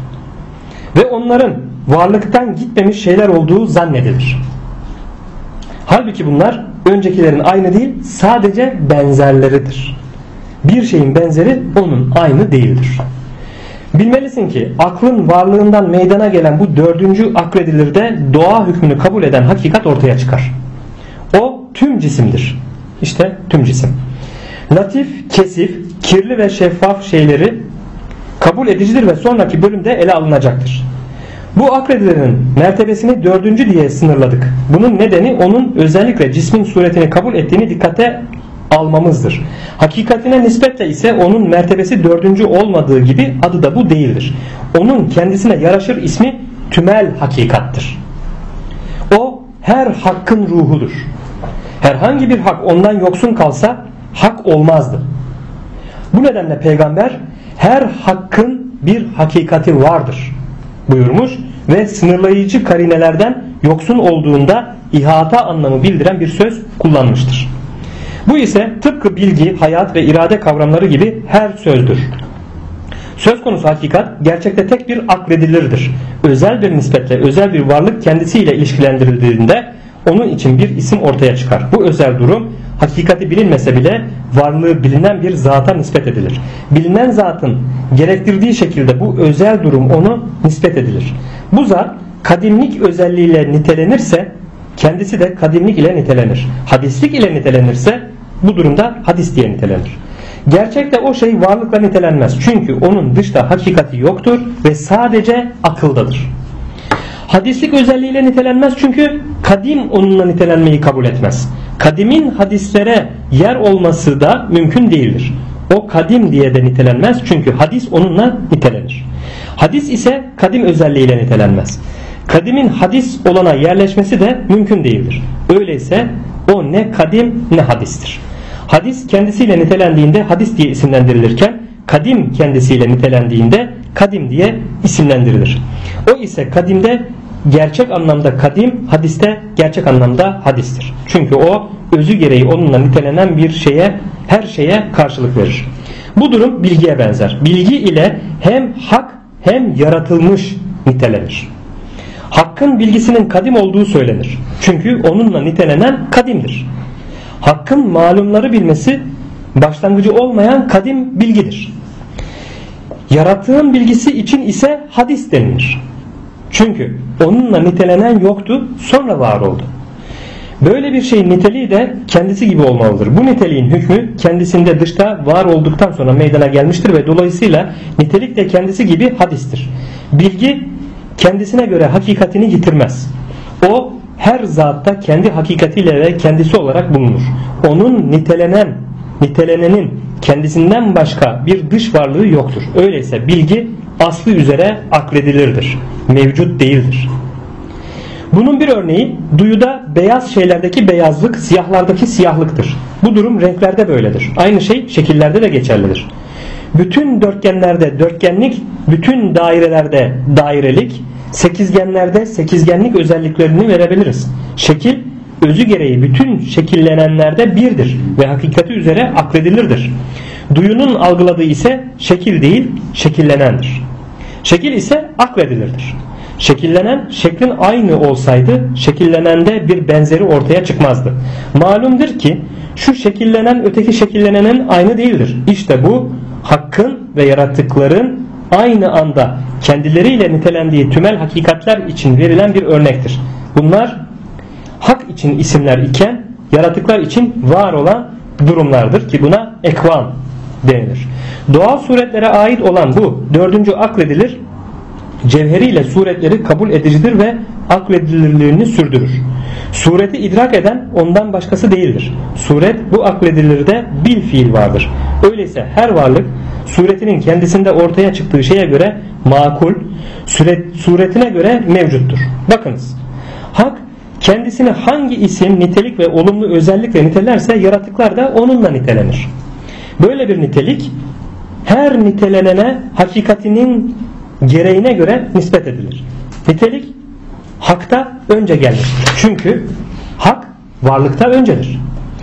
Ve onların varlıktan gitmemiş şeyler olduğu zannedilir. Halbuki bunlar öncekilerin aynı değil, sadece benzerleridir. Bir şeyin benzeri onun aynı değildir. Bilmelisin ki aklın varlığından meydana gelen bu dördüncü akredilirde doğa hükmünü kabul eden hakikat ortaya çıkar. O tüm cisimdir. İşte tüm cisim. Latif, kesif, kirli ve şeffaf şeyleri kabul edicidir ve sonraki bölümde ele alınacaktır. Bu akredilerin mertebesini dördüncü diye sınırladık. Bunun nedeni onun özellikle cismin suretini kabul ettiğini dikkate almamızdır. Hakikatine nispetle ise onun mertebesi dördüncü olmadığı gibi adı da bu değildir. Onun kendisine yaraşır ismi tümel hakikattır. O her hakkın ruhudur. Herhangi bir hak ondan yoksun kalsa hak olmazdı. Bu nedenle peygamber her hakkın bir hakikati vardır buyurmuş ve sınırlayıcı karinelerden yoksun olduğunda ihata anlamı bildiren bir söz kullanmıştır. Bu ise tıpkı bilgi, hayat ve irade kavramları gibi her sözdür. Söz konusu hakikat gerçekte tek bir akredilirdir. Özel bir nispetle özel bir varlık kendisiyle ilişkilendirildiğinde onun için bir isim ortaya çıkar. Bu özel durum hakikati bilinmese bile varlığı bilinen bir zata nispet edilir. Bilinen zatın gerektirdiği şekilde bu özel durum onu nispet edilir. Bu zat kadimlik özelliğiyle nitelenirse kendisi de kadimlik ile nitelenir. Hadislik ile nitelenirse bu durumda hadis diye nitelenir. Gerçekte o şey varlıkla nitelenmez. Çünkü onun dışta hakikati yoktur ve sadece akıldadır. Hadislik özelliğiyle nitelenmez çünkü kadim onunla nitelenmeyi kabul etmez. Kadimin hadislere yer olması da mümkün değildir. O kadim diye de nitelenmez çünkü hadis onunla nitelenir. Hadis ise kadim özelliğiyle nitelenmez. Kadimin hadis olana yerleşmesi de mümkün değildir. Öyleyse o ne kadim ne hadistir. Hadis kendisiyle nitelendiğinde hadis diye isimlendirilirken kadim kendisiyle nitelendiğinde kadim diye isimlendirilir. O ise kadimde gerçek anlamda kadim, hadiste gerçek anlamda hadistir. Çünkü o özü gereği onunla nitelenen bir şeye, her şeye karşılık verir. Bu durum bilgiye benzer. Bilgi ile hem hak hem yaratılmış nitelenir. Hakkın bilgisinin kadim olduğu söylenir. Çünkü onunla nitelenen kadimdir. Hakkın malumları bilmesi başlangıcı olmayan kadim bilgidir. Yaratığın bilgisi için ise hadis denilir. Çünkü onunla nitelenen yoktu, sonra var oldu. Böyle bir şeyin niteliği de kendisi gibi olmalıdır. Bu niteliğin hükmü kendisinde dışta var olduktan sonra meydana gelmiştir ve dolayısıyla nitelik de kendisi gibi hadistir. Bilgi kendisine göre hakikatini yitirmez. O her zatta kendi hakikatiyle ve kendisi olarak bulunur. Onun nitelenenin kendisinden başka bir dış varlığı yoktur. Öyleyse bilgi aslı üzere akledilirdir. Mevcut değildir. Bunun bir örneği duyuda beyaz şeylerdeki beyazlık, siyahlardaki siyahlıktır. Bu durum renklerde böyledir. Aynı şey şekillerde de geçerlidir. Bütün dörtgenlerde dörtgenlik, bütün dairelerde dairelik, sekizgenlerde sekizgenlik özelliklerini verebiliriz. Şekil, özü gereği bütün şekillenenlerde birdir ve hakikati üzere akledilirdir. Duyunun algıladığı ise şekil değil, şekillenendir. Şekil ise akledilirdir. Şekillenen şeklin aynı olsaydı şekillenende bir benzeri ortaya çıkmazdı. Malumdur ki şu şekillenen öteki şekillenenin aynı değildir. İşte bu hakkın ve yaratıkların aynı anda kendileriyle nitelendiği tümel hakikatler için verilen bir örnektir. Bunlar hak için isimler iken yaratıklar için var olan durumlardır ki buna ekvan denilir. Doğal suretlere ait olan bu dördüncü akledilir, cevheriyle suretleri kabul edicidir ve akledilirliğini sürdürür. Sureti idrak eden ondan başkası değildir. Suret bu akledilirde bil fiil vardır. Öyleyse her varlık suretinin kendisinde ortaya çıktığı şeye göre makul, suretine göre mevcuttur. Bakınız, hak kendisini hangi isim, nitelik ve olumlu özellikle nitelerse yaratıklar da onunla nitelenir. Böyle bir nitelik her nitelenene hakikatinin gereğine göre nispet edilir. Nitelik hakta önce gelmiştir. Çünkü hak varlıkta öncedir.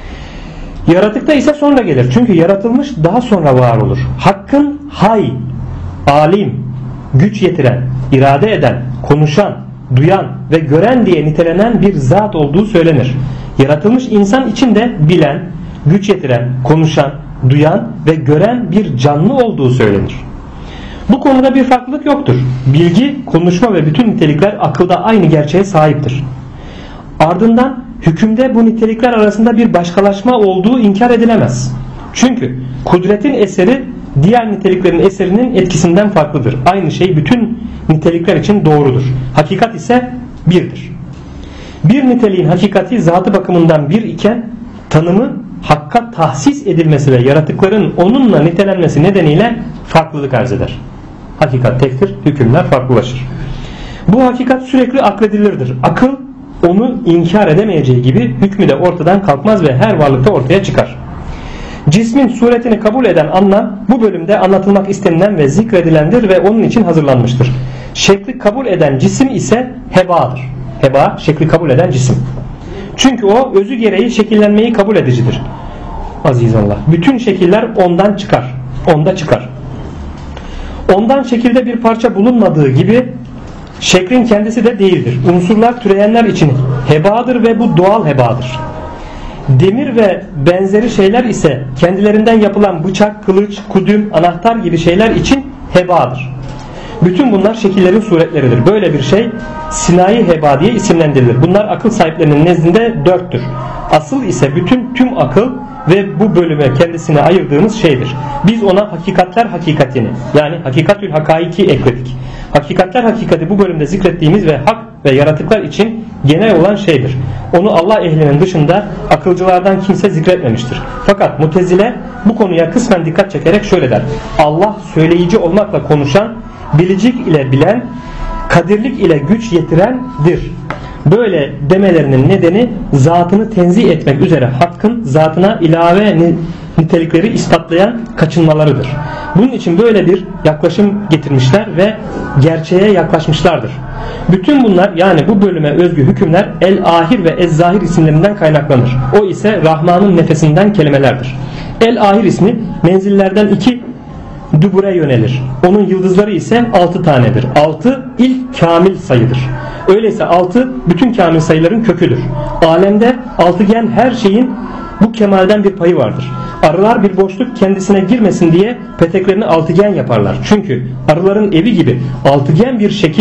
Yaratıkta ise sonra gelir. Çünkü yaratılmış daha sonra var olur. Hakkın hay, alim, güç yetiren, irade eden, konuşan, duyan ve gören diye nitelenen bir zat olduğu söylenir. Yaratılmış insan için de bilen, güç yetiren, konuşan, duyan ve gören bir canlı olduğu söylenir. Bu konuda bir farklılık yoktur. Bilgi, konuşma ve bütün nitelikler akılda aynı gerçeğe sahiptir. Ardından hükümde bu nitelikler arasında bir başkalaşma olduğu inkar edilemez. Çünkü kudretin eseri diğer niteliklerin eserinin etkisinden farklıdır. Aynı şey bütün nitelikler için doğrudur. Hakikat ise birdir. Bir niteliğin hakikati zatı bakımından bir iken tanımı hakka tahsis edilmesi ve yaratıkların onunla nitelenmesi nedeniyle farklılık arz eder. Hakikat tektir, hükümler farklılaşır. Bu hakikat sürekli akledilirdir. Akıl onu inkar edemeyeceği gibi hükmü de ortadan kalkmaz ve her varlıkta ortaya çıkar. Cismin suretini kabul eden anlam bu bölümde anlatılmak istenilen ve zikredilendir ve onun için hazırlanmıştır. Şekli kabul eden cisim ise hebadır. Heba, şekli kabul eden cisim. Çünkü o özü gereği şekillenmeyi kabul edicidir. Azizallah. Bütün şekiller ondan çıkar. Onda çıkar. Ondan şekilde bir parça bulunmadığı gibi şeklin kendisi de değildir. Unsurlar türeyenler için hebadır ve bu doğal hebadır. Demir ve benzeri şeyler ise kendilerinden yapılan bıçak, kılıç, kudüm, anahtar gibi şeyler için hebadır. Bütün bunlar şekillerin suretleridir. Böyle bir şey sinayi heba diye isimlendirilir. Bunlar akıl sahiplerinin nezdinde dörttür. Asıl ise tüm akıl ve bu bölüme kendisine ayırdığımız şeydir. Biz ona hakikatler hakikatini yani hakikatül hakaiki ekledik. Hakikatler hakikati bu bölümde zikrettiğimiz ve hak ve yaratıklar için genel olan şeydir. Onu Allah ehlinin dışında akılcılardan kimse zikretmemiştir. Fakat Mutezile bu konuya kısmen dikkat çekerek şöyle der. Allah söyleyici olmakla konuşan, bilicik ile bilen, kadirlik ile güç yetirendir. Böyle demelerinin nedeni zatını tenzih etmek üzere hakkın zatına ilave nitelikleri ispatlayan kaçınmalarıdır. Bunun için böyle bir yaklaşım getirmişler ve gerçeğe yaklaşmışlardır. Bütün bunlar yani bu bölüme özgü hükümler El-Ahir ve Ez-Zahir isimlerinden kaynaklanır. O ise Rahman'ın nefesinden kelimelerdir. El-Ahir ismi menzillerden 2 dübure yönelir. Onun yıldızları ise 6 tanedir. 6 ilk kamil sayıdır. Öyleyse 6 bütün kamil sayıların köküdür. Alemde altıgen her şeyin bu kemalden bir payı vardır. Arılar bir boşluk kendisine girmesin diye peteklerini altıgen yaparlar. Çünkü arıların evi gibi altıgen bir şekil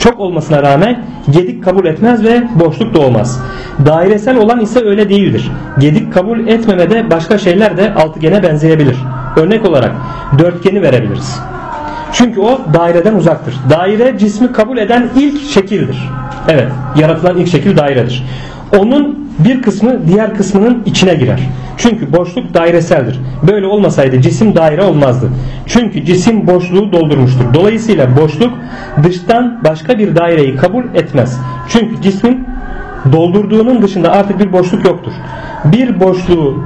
çok olmasına rağmen gedik kabul etmez ve boşluk da olmaz. Dairesel olan ise öyle değildir. Gedik kabul etmemede başka şeyler de altıgene benzeyebilir. Örnek olarak dörtgeni verebiliriz. Çünkü o daireden uzaktır. Daire cismi kabul eden ilk şekildir. Evet, yaratılan ilk şekil dairedir. Onun bir kısmı diğer kısmının içine girer. Çünkü boşluk daireseldir. Böyle olmasaydı cisim daire olmazdı. Çünkü cisim boşluğu doldurmuştur. Dolayısıyla boşluk dıştan başka bir daireyi kabul etmez. Çünkü cismin doldurduğunun dışında artık bir boşluk yoktur. Bir boşluğu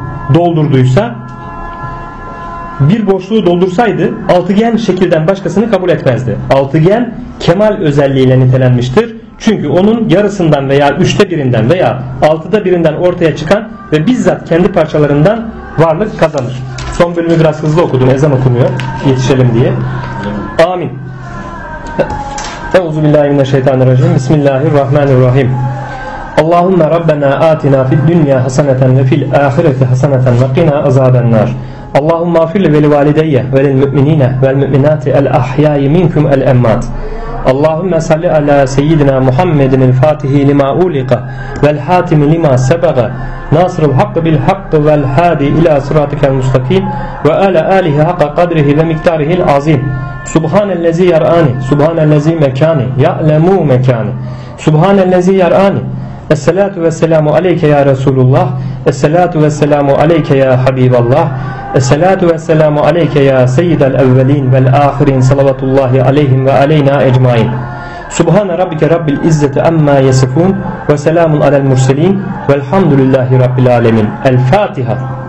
doldursaydı altıgen şekilden başkasını kabul etmezdi. Altıgen kemal özelliğiyle nitelenmiştir. Çünkü onun yarısından veya 1/3'ünden veya 1/6'dan ortaya çıkan ve bizzat kendi parçalarından varlık kazanır. Son bölümü biraz hızlı okudum. Ezan okunuyor. Yetişelim diye. Amin. Euzubillahimineşşeytanirracim. Bismillahirrahmanirrahim. Allahümme Rabbena atina fid dünya haseneten ve fil ahireti haseneten ve qina azabennar. Allahümme afirli veli valideyye velil müminine vel müminati el ahyai minkum el emmat. Allahümme salli ala seyyidina Muhammedin el fatihi lima uliqa vel hatimi lima sebaga nasrul hakkı bil hakkı vel hadi ila sıratikel mustakim ve ala alihi hakka kadrihi ve miktarihil azim. Subhanellezi yar'ani subhanellezi mekani ya'lemu mekani subhanellezi yar'ani. Esselatu vesselamu aleyke ya Resulullah. Esselatu vesselamu aleyke ya Habiballah. Esselatu vesselamu aleyke ya seyyidel evvelin vel ahirin salavatullahi aleyhim ve aleyna ecmain. Subhane rabbike rabbil izzeti amma yasifun ve selamun alel murselin velhamdülillahi rabbil alemin. El Fatiha.